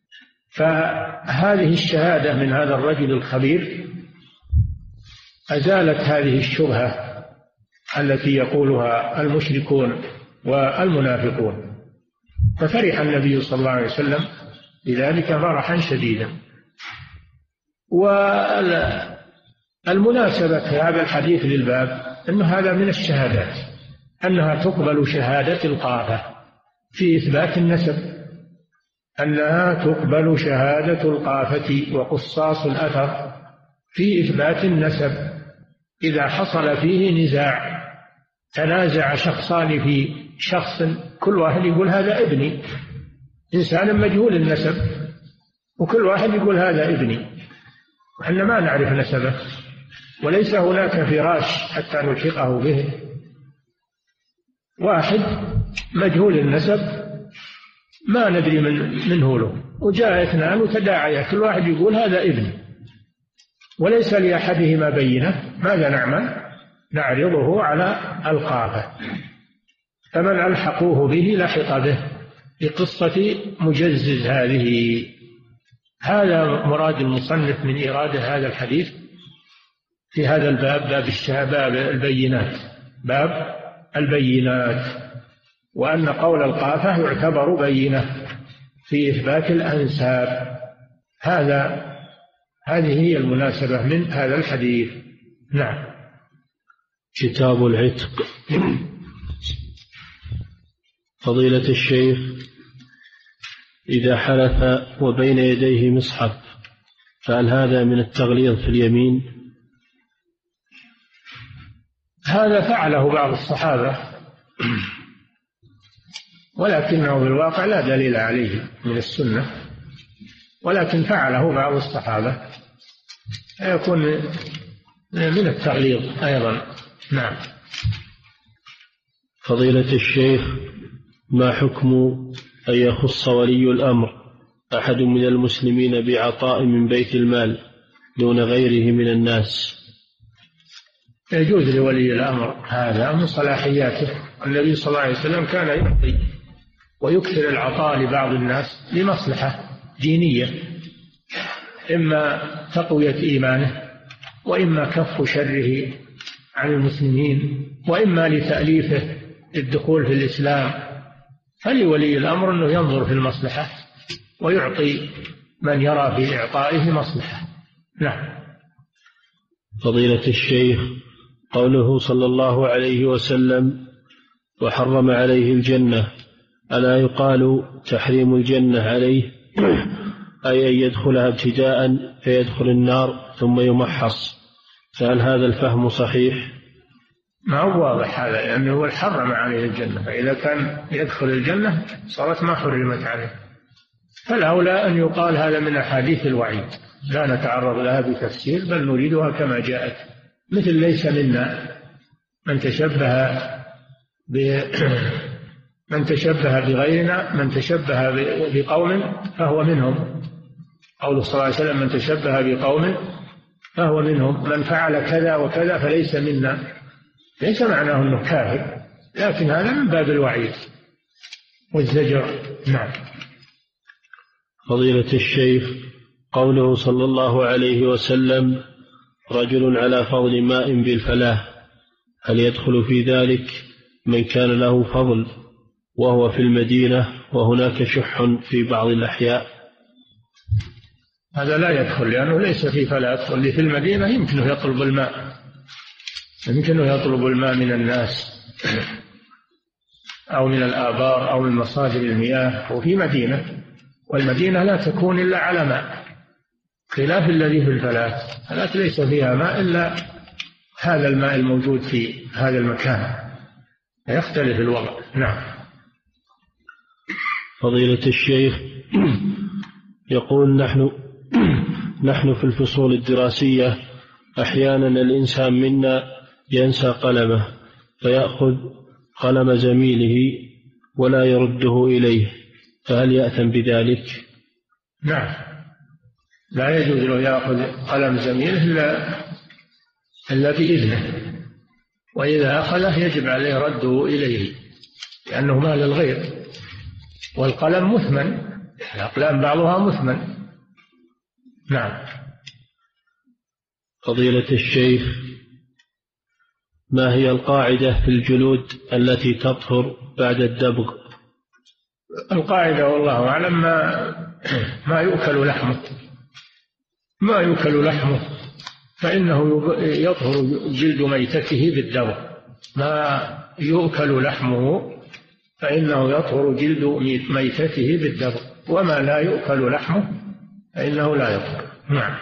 [SPEAKER 3] فهذه الشهادة من هذا الرجل الخبير أزالت هذه الشبهة التي يقولها المشركون والمنافقون، ففرح النبي صلى الله عليه وسلم بذلك فرحا شديدا. والمناسبة في هذا الحديث للباب أن هذا من الشهادات، أنها تقبل شهادة القافة في إثبات النسب، أنها تقبل شهادة القافة وقصاص الأثر في إثبات النسب إذا حصل فيه نزاع، تنازع شخصان في شخص، كل واحد يقول هذا ابني، إنسان مجهول النسب، وكل واحد يقول هذا ابني، وإحنا ما نعرف نسبه، وليس هناك فراش حتى نلحقه به. واحد مجهول النسب ما ندري من منه له، وجاء اثنان وتداعيا، كل واحد يقول هذا ابني، وليس لأحدهما بينة، ماذا نعمل؟ نعرضه على القافة، فمن ألحقوه به لحق به بقصة مجزز هذه. هذا مراد المصنف من إرادة هذا الحديث في هذا الباب، باب الشهادة، باب البينات، باب البينات، وأن قول القافة يعتبر بينة في إثبات الأنساب. هذا هذه هي المناسبة من هذا الحديث. نعم.
[SPEAKER 2] كتاب العتق. فضيلة الشيخ، إذا حلف وبين يديه مصحف فهل هذا من التغليظ في اليمين؟
[SPEAKER 3] هذا فعله بعض الصحابة ولكنه في الواقع لا دليل عليه من السنة، ولكن فعله بعض الصحابة يكون من التغليظ أيضا. نعم.
[SPEAKER 2] فضيلة الشيخ، ما حكم أن يخص ولي الأمر أحد من المسلمين بعطاء من بيت المال دون غيره من الناس؟
[SPEAKER 3] يجوز لولي الأمر هذا من صلاحياته. النبي صلى الله عليه وسلم كان يعطي ويكثر العطاء لبعض الناس لمصلحة دينية، إما تقوية إيمانه، وإما كف شره عن المسلمين، وإما لتأليفه الدخول في الإسلام. فلولي الأمر أنه ينظر في المصلحة ويعطي من يرى في إعطائه مصلحة. نعم.
[SPEAKER 2] فضيلة الشيخ، قوله صلى الله عليه وسلم وحرم عليه الجنة، ألا يقال تحريم الجنة عليه أي أن يدخلها ابتداء فيدخل النار ثم يمحص، فهل هذا الفهم صحيح؟
[SPEAKER 3] ما هو واضح هذا، لأنه هو حرم عليه الجنة، فإذا كان يدخل الجنة صارت ما حرمت عليه. فالأولى أن يقال هذا من أحاديث الوعيد، لا نتعرض لها بتفسير بل نريدها كما جاءت، مثل ليس منا من تشبه ب من تشبه بغيرنا، من تشبه بقوم فهو منهم. قوله صلى الله عليه وسلم من تشبه بقوم فهو منهم، من فعل كذا وكذا فليس منا، ليس معناه أنه كافر، لكن هذا من باب الوعيد والزجر. نعم.
[SPEAKER 2] فضيلة الشيخ، قوله صلى الله عليه وسلم رجل على فضل ماء بالفلاة، هل يدخل في ذلك من كان له فضل وهو في المدينة وهناك شح في بعض الأحياء؟
[SPEAKER 3] هذا لا يدخل، لأنه ليس في فلاة، واللي في المدينة يمكنه يطلب الماء، يمكنه يطلب الماء من الناس أو من الآبار أو من مصادر المياه، وفي مدينة، والمدينة لا تكون إلا على ماء، خلاف الذي في الفلاة. الفلاة ليس فيها ماء إلا هذا الماء الموجود في هذا المكان، يختلف الوضع. نعم.
[SPEAKER 2] فضيلة الشيخ، يقول نحن نحن في الفصول الدراسية أحيانا الإنسان منا ينسى قلمه فيأخذ قلم زميله ولا يرده إليه، فهل يأثم بذلك؟
[SPEAKER 3] نعم، لا يجوز له يأخذ قلم زميله إلا إلا بإذنه، وإذا أخذه يجب عليه رده إليه لأنه مال الغير، والقلم مثمن، الأقلام بعضها مثمن. نعم.
[SPEAKER 2] فضيلة الشيخ، ما هي القاعدة في الجلود التي تطهر بعد الدبغ؟
[SPEAKER 3] القاعدة والله أعلم ما ما يؤكل لحمه ما يؤكل لحمه فإنه يطهر جلد ميتته بالدبغ، ما يؤكل لحمه فإنه يطهر جلد ميتته بالدبغ، وما لا يؤكل لحمه فإنه لا يطهر. نعم.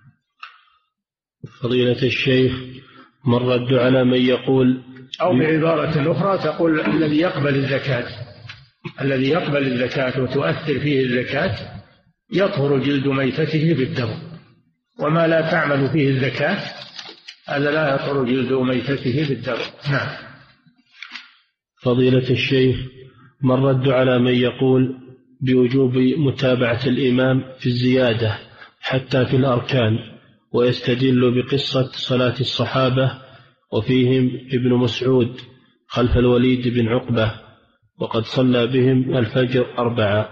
[SPEAKER 2] فضيلة الشيخ، ما الرد على من يقول،
[SPEAKER 3] أو بعبارة أخرى تقول الذي يقبل الزكاة الذي يقبل الزكاة وتؤثر فيه الزكاة يطهر جلد ميتته بالدبغ، وما لا تعمل فيه الزكاة هذا لا يطهر جلد ميتته بالدبغ. نعم.
[SPEAKER 2] فضيلة الشيخ، ما الرد على من يقول بوجوب متابعة الإمام في الزيادة حتى في الأركان، ويستدل بقصة صلاة الصحابة وفيهم ابن مسعود خلف الوليد بن عقبة وقد صلى بهم الفجر أربعة؟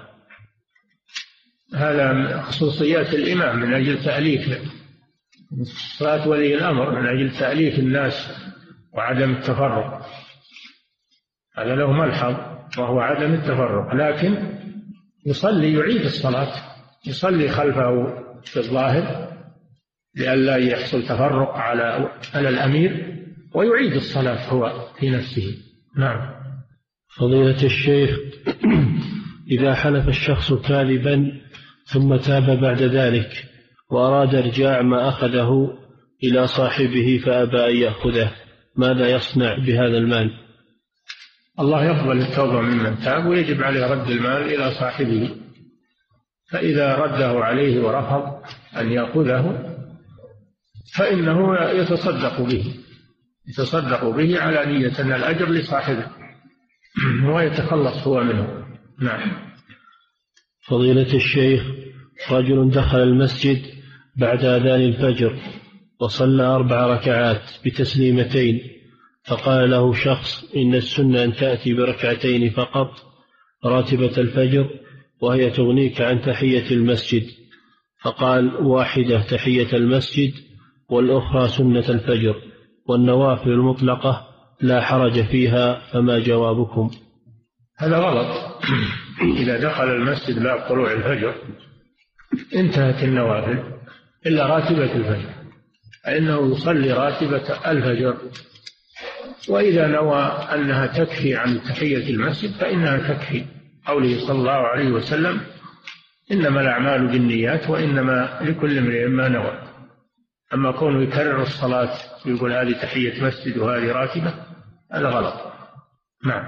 [SPEAKER 3] هذا من خصوصيات الإمام من أجل تأليف صلاة ولي الأمر، من أجل تأليف الناس وعدم التفرق، هذا له ملحظ وهو عدم التفرق، لكن يصلي يعيد الصلاة، يصلي خلفه في الظاهر لئلا يحصل تفرق على على الأمير، ويعيد الصلاة هو في نفسه. نعم.
[SPEAKER 2] فضيلة الشيخ، إذا حلف الشخص كاذبا ثم تاب بعد ذلك وأراد إرجاع ما أخذه إلى صاحبه فأبى أن يأخذه، ماذا يصنع بهذا المال؟
[SPEAKER 3] الله يقبل التوبة ممن تاب، ويجب عليه رد المال إلى صاحبه، فإذا رده عليه ورفض أن يأخذه فإنه يتصدق به يتصدق به على نية أن الأجر لصاحبه ويتخلص هو منه. نعم.
[SPEAKER 2] فضيلة الشيخ، رجل دخل المسجد بعد أذان الفجر وصلى أربع ركعات بتسليمتين، فقال له شخص إن السنة أن تأتي بركعتين فقط راتبة الفجر وهي تغنيك عن تحية المسجد، فقال واحدة تحية المسجد والأخرى سنة الفجر، والنوافل المطلقة لا حرج فيها، فما جوابكم؟
[SPEAKER 3] هذا غلط. إذا دخل المسجد بعد طلوع الفجر انتهت النوافل إلا راتبة الفجر، فإنه يصلي راتبة الفجر، وإذا نوى أنها تكفي عن تحية المسجد فإنها تكفي، قوله صلى الله عليه وسلم إنما الأعمال بالنيات وإنما لكل امرئ ما نوى. أما كونه يكرر الصلاة ويقول هذه تحية مسجد وهذه راتبة، هذا غلط. نعم.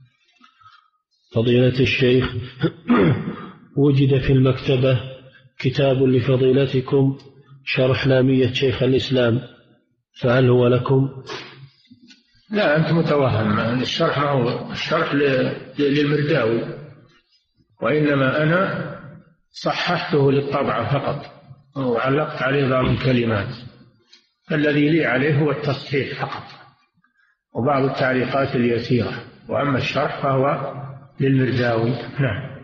[SPEAKER 2] فضيلة الشيخ، وجد في المكتبة كتاب لفضيلتكم شرح لامية شيخ الإسلام، فهل هو لكم؟
[SPEAKER 3] لا، أنت متوهم. الشرح ما هو الشرح للمرداوي، وإنما أنا صححته للطبعة فقط وعلقت عليه بعض الكلمات، الذي لي عليه هو التصحيح فقط وبعض التعليقات اليسيرة، وأما الشرح فهو للمرداوي. نعم.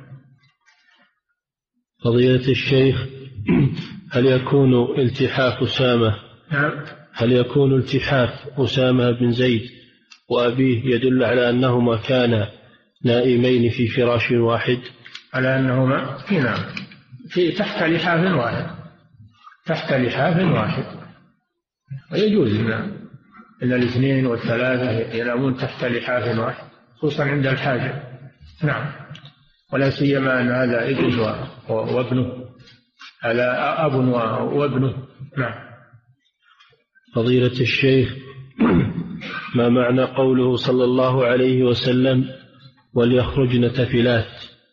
[SPEAKER 2] فضيلة الشيخ، هل يكون التحاف أسامة
[SPEAKER 3] نعم.
[SPEAKER 2] هل يكون التحاف أسامة بن زيد وأبيه يدل على أنهما كانا نائمين في فراش واحد؟
[SPEAKER 3] على أنهما في نعم في تحت لحاف واحد تحت لحاف واحد ويجوز نعم إن الاثنين والثلاثة ينامون تحت لحاف واحد، خصوصا عند الحاجة. نعم. ولا سيما أن هذا ابن وابنه، هذا أب وابنه. نعم.
[SPEAKER 2] فضيلة الشيخ، ما معنى قوله صلى الله عليه وسلم وليخرجن تفلات؟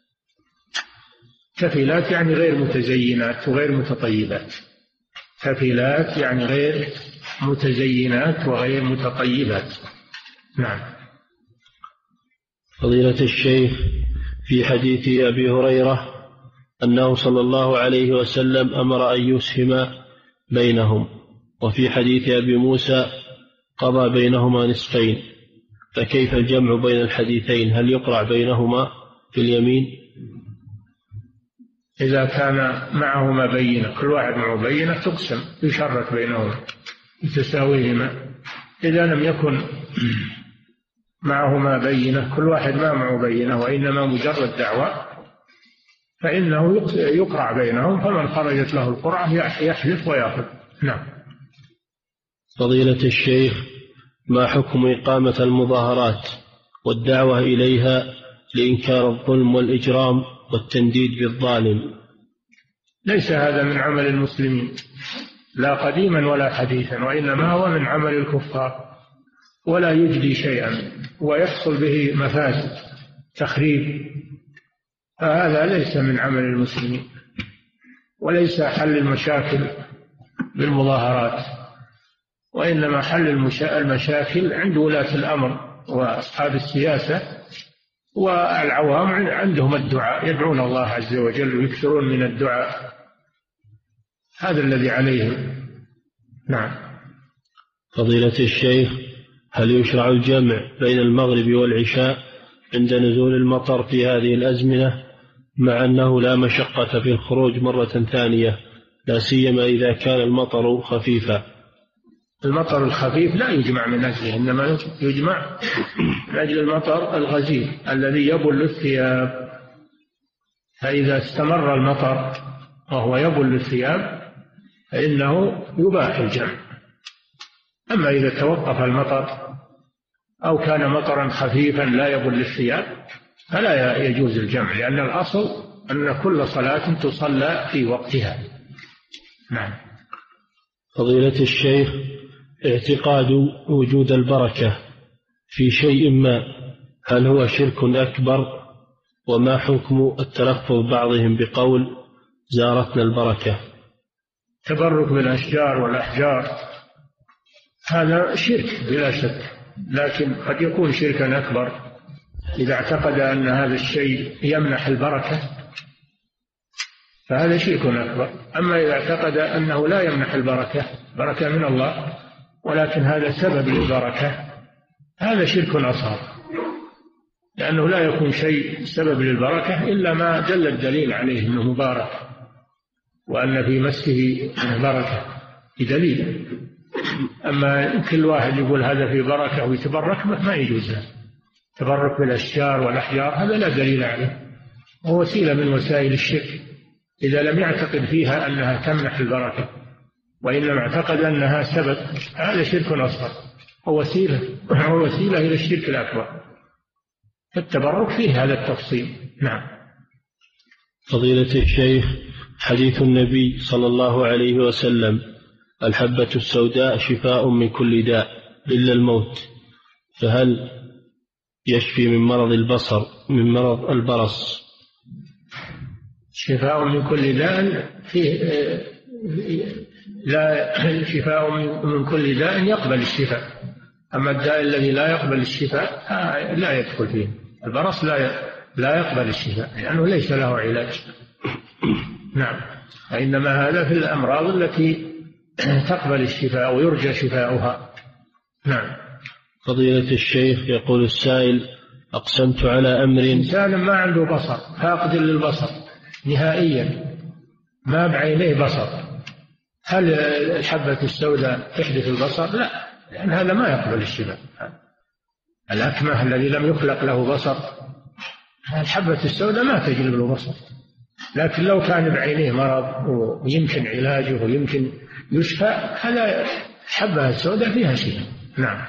[SPEAKER 3] تفلات يعني غير متزينات وغير متطيبات. تفلات يعني غير متزينات وغير متطيبات. نعم.
[SPEAKER 2] فضيلة الشيخ، في حديث أبي هريرة أنه صلى الله عليه وسلم أمر أن يسهم بينهم، وفي حديث أبي موسى قضى بينهما نصفين، فكيف الجمع بين الحديثين؟ هل يقرع بينهما في اليمين؟
[SPEAKER 3] إذا كان معهما بينة، كل واحد معه بينة تقسم يشرك بينهما بتساويهما. إذا لم يكن معهما بينة، كل واحد ما معه بينة وإنما مجرد دعوة، فإنه يقرع بينهم، فمن خرجت له القرعة يحلف ويأخذ. نعم.
[SPEAKER 2] فضيلة الشيخ، ما حكم إقامة المظاهرات والدعوة إليها لإنكار الظلم والإجرام والتنديد بالظالم؟
[SPEAKER 3] ليس هذا من عمل المسلمين لا قديما ولا حديثا، وإنما هو من عمل الكفار، ولا يجدي شيئا ويحصل به مفاسد تخريب، فهذا ليس من عمل المسلمين، وليس حل المشاكل بالمظاهرات، وإنما حل المشاكل عند ولاة الأمر وأصحاب السياسة، والعوام عندهم الدعاء، يدعون الله عز وجل ويكثرون من الدعاء، هذا الذي عليهم. نعم.
[SPEAKER 2] فضيلة الشيخ، هل يشرع الجمع بين المغرب والعشاء عند نزول المطر في هذه الأزمنة، مع أنه لا مشقة في الخروج مرة ثانية، لا سيما إذا كان المطر خفيفا؟
[SPEAKER 3] المطر الخفيف لا يجمع من أجله، إنما يجمع من أجل المطر الغزير الذي يبل الثياب، فإذا استمر المطر وهو يبل الثياب فإنه يباح الجمع. أما إذا توقف المطر أو كان مطرا خفيفا لا يبل الثياب فلا يجوز الجمع، لأن الأصل أن كل صلاة تصلى في وقتها. نعم.
[SPEAKER 2] فضيلة الشيخ، اعتقاد وجود البركة في شيء ما هل هو شرك أكبر؟ وما حكم التلفظ بعضهم بقول زارتنا البركة؟
[SPEAKER 3] تبرك بالأشجار والأحجار هذا شرك بلا شك، لكن قد يكون شركا أكبر إذا اعتقد أن هذا الشيء يمنح البركة فهذا شرك أكبر. أما إذا اعتقد أنه لا يمنح البركة، بركة من الله، ولكن هذا سبب للبركة، هذا شرك أصغر، لأنه لا يكون شيء سبب للبركة إلا ما دل الدليل عليه أنه مبارك وأن في مسه بركة بدليل. أما كل واحد يقول هذا في بركة ويتبرك ما يجوز له. تبرك بالأشجار والأحجار هذا لا دليل عليه، وهو وسيلة من وسائل الشرك إذا لم يعتقد فيها أنها تمنح البركة، وإنما اعتقد أنها سبب، هذا شرك أصغر ووسيلة ووسيلة إلى الشرك الأكبر. فالتبرك فيه هذا التفصيل. نعم.
[SPEAKER 2] فضيلة الشيخ، حديث النبي صلى الله عليه وسلم الحبة السوداء شفاء من كل داء إلا الموت، فهل يشفي من مرض البصر من مرض البرص؟
[SPEAKER 3] شفاء من كل داء فيه لا شفاء من كل داء يقبل الشفاء، أما الداء الذي لا يقبل الشفاء لا يدخل فيه. البرص لا لا يقبل الشفاء لأنه ليس له علاج. نعم. وإنما هذا في الأمراض التي تقبل الشفاء ويرجى شفاؤها. نعم.
[SPEAKER 2] فضيلة الشيخ، يقول السائل: أقسمت على أمر.
[SPEAKER 3] إنسان ما عنده بصر، فاقد للبصر نهائيا، ما بعينيه بصر، هل الحبة السوداء تحدث البصر؟ لا، لأن هذا ما يقبل الشفاء. الأكمه الذي لم يخلق له بصر، الحبة السوداء ما تجلب له بصر. لكن لو كان بعينيه مرض ويمكن علاجه ويمكن يشفى، هذا الحبة السوداء فيها شفاء. نعم.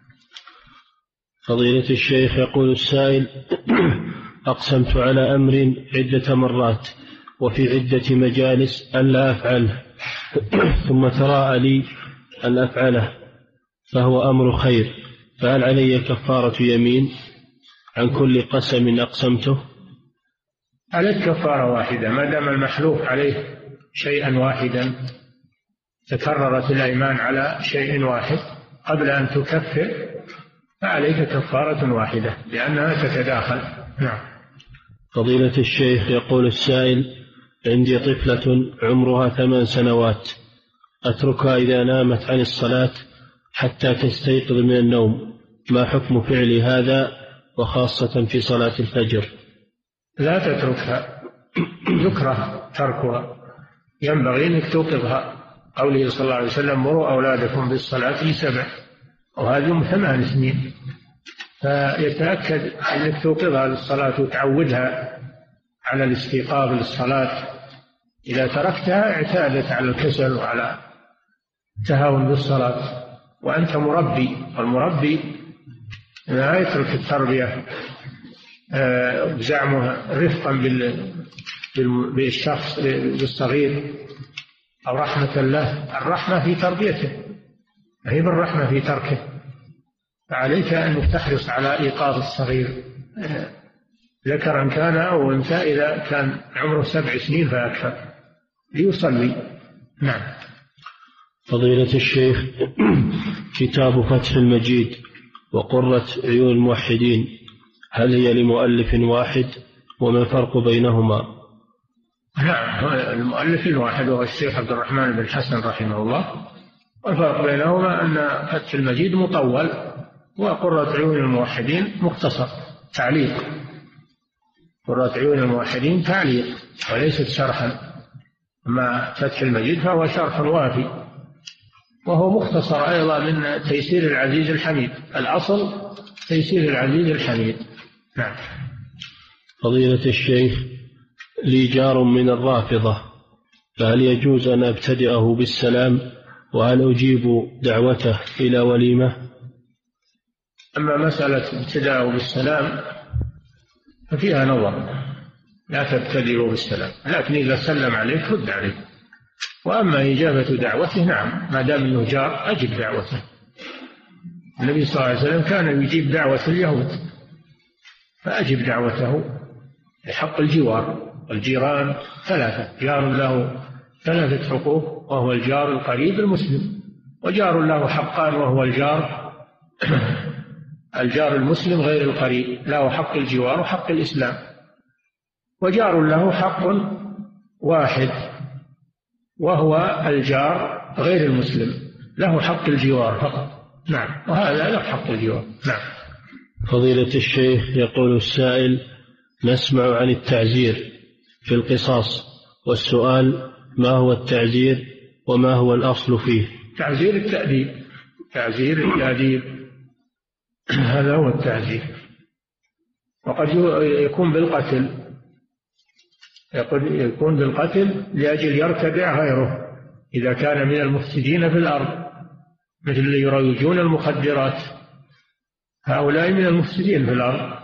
[SPEAKER 2] فضيلة الشيخ، يقول السائل: أقسمت على أمر عدة مرات وفي عدة مجالس أن لا أفعله، ثم تراءى لي أن أفعله، فهو أمر خير، فهل علي كفارة يمين عن كل قسم أقسمته؟
[SPEAKER 3] عليك كفارة واحدة ما دام المحلوف عليه شيئا واحدا، تكررت الأيمان على شيء واحد قبل أن تكفر، فعليك كفارة واحدة لأنها تتداخل. نعم.
[SPEAKER 2] فضيلة الشيخ، يقول السائل: عندي طفلة عمرها ثمان سنوات، أتركها إذا نامت عن الصلاة حتى تستيقظ من النوم، ما حكم فعل هذا وخاصة في صلاة الفجر؟
[SPEAKER 3] لا تتركها، يكره تركها، ينبغي أنك توقظها. قوله صلى الله عليه وسلم: مروا أولادكم بالصلاة لسبع، وهذه ثمان سنين، فيتأكد أنك توقظها للصلاة وتعودها على الاستيقاظ للصلاة. إذا تركتها اعتادت على الكسل وعلى التهاون بالصلاة، وأنت مربي، والمربي لا يترك التربية بزعمه رفقا بالشخص بالصغير أو رحمة الله. الرحمة في تربيته، هي بالرحمة في تركه. فعليك أن تحرص على إيقاظ الصغير ذكرا كان أو أنثى إذا كان عمره سبع سنين فأكثر ليصلي. نعم.
[SPEAKER 2] فضيلة الشيخ، كتاب فتح المجيد وقرة عيون الموحدين، هل هي لمؤلف واحد وما الفرق بينهما؟
[SPEAKER 3] نعم، المؤلف الواحد هو الشيخ عبد الرحمن بن حسن رحمه الله، والفرق بينهما أن فتح المجيد مطول وقرة عيون الموحدين مختصر تعليق. قرة عيون الموحدين تعليق وليست شرحا، أما فتح المجيد فهو شرح وافي، وهو مختصر أيضا من تيسير العزيز الحميد. الأصل تيسير العزيز الحميد. نعم.
[SPEAKER 2] فضيلة الشيخ، لي جار من الرافضة، فهل يجوز أن أبتدئه بالسلام؟ وهل أجيب دعوته إلى وليمة؟
[SPEAKER 3] أما مسألة ابتداء بالسلام ففيها نظر، لا تبتدئوا بالسلام، لكن إذا سلم عليك رد عليه. وأما إجابة دعوته نعم، ما دام أنه جار أجب دعوته. النبي صلى الله عليه وسلم كان يجيب دعوة اليهود، فأجب دعوته بحق الجوار. الجيران ثلاثة، جار له ثلاثة حقوق، وهو الجار القريب المسلم، وجار له حقان وهو الجار الجار المسلم غير القريب، له حق الجوار وحق الإسلام. وجار له حق واحد وهو الجار غير المسلم، له حق الجوار فقط. نعم، وهذا له حق الجوار. نعم.
[SPEAKER 2] فضيلة الشيخ، يقول السائل: نسمع عن التعزير في القصاص، والسؤال: ما هو التعزير وما هو الأصل فيه؟
[SPEAKER 3] تعزير التأديب، تعزير التأديب هذا هو التعزير. وقد يكون بالقتل، يكون بالقتل لأجل يرتدع غيره إذا كان من المفسدين في الأرض، مثل اللي يروجون المخدرات، هؤلاء من المفسدين في الأرض،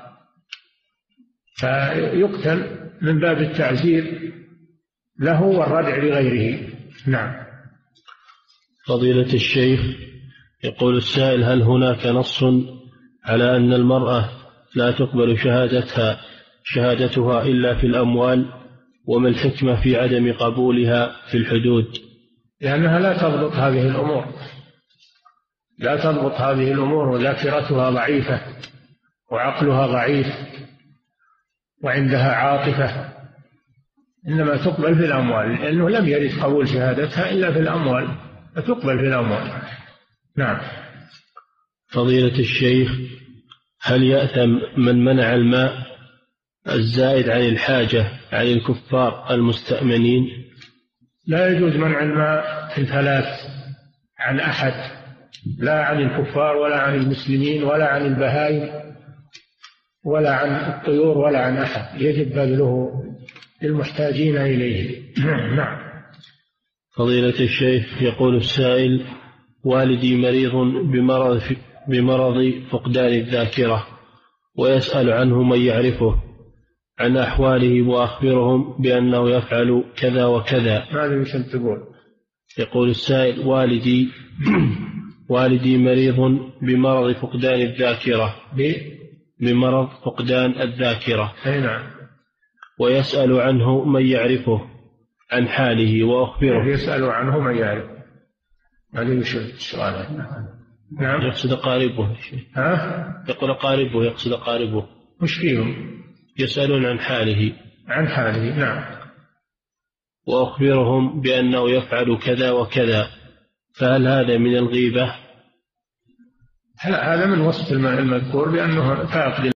[SPEAKER 3] فيقتل من باب التعزير له والردع لغيره. نعم.
[SPEAKER 2] فضيلة الشيخ، يقول السائل: هل هناك نص على أن المرأة لا تقبل شهادتها شهادتها إلا في الأموال؟ وما الحكمة في عدم قبولها في الحدود؟
[SPEAKER 3] لأنها لا تضبط هذه الأمور، لا تضبط هذه الأمور، وذاكرتها ضعيفة وعقلها ضعيف وعندها عاطفة، إنما تقبل في الأموال، لأنه لم يرد قبول شهادتها إلا في الأموال، فتقبل في الأموال. نعم.
[SPEAKER 2] فضيلة الشيخ، هل يأثم من منع الماء الزائد عن الحاجة عن الكفار المستأمنين؟
[SPEAKER 3] لا يجوز منع الماء في الثلاث عن أحد، لا عن الكفار ولا عن المسلمين ولا عن البهائم ولا عن الطيور ولا عن أحد، يجب بذله للمحتاجين إليه. نعم.
[SPEAKER 2] فضيلة الشيخ، يقول السائل: والدي مريض بمرض, بمرض فقدان الذاكرة، ويسأل عنه من يعرفه عن أحواله وأخبرهم بأنه يفعل كذا وكذا.
[SPEAKER 3] ماذا يمكن تقول؟
[SPEAKER 2] يقول السائل: والدي والدي مريض بمرض فقدان الذاكرة بمرض فقدان الذاكرة
[SPEAKER 3] أي نعم.
[SPEAKER 2] ويسأل عنه من يعرفه عن حاله وأخبره.
[SPEAKER 3] يسأل عنه من يعرفه، هذا يشوف السؤال. نعم.
[SPEAKER 2] يقصد قاربه.
[SPEAKER 3] ها؟
[SPEAKER 2] يقول قاربه، يقصد قاربه.
[SPEAKER 3] وش فيهم؟
[SPEAKER 2] يسألون عن حاله.
[SPEAKER 3] عن حاله. نعم.
[SPEAKER 2] وأخبرهم بأنه يفعل كذا وكذا، فهل هذا من الغيبة؟
[SPEAKER 3] هذا من وصف المذكور بأنه فاقد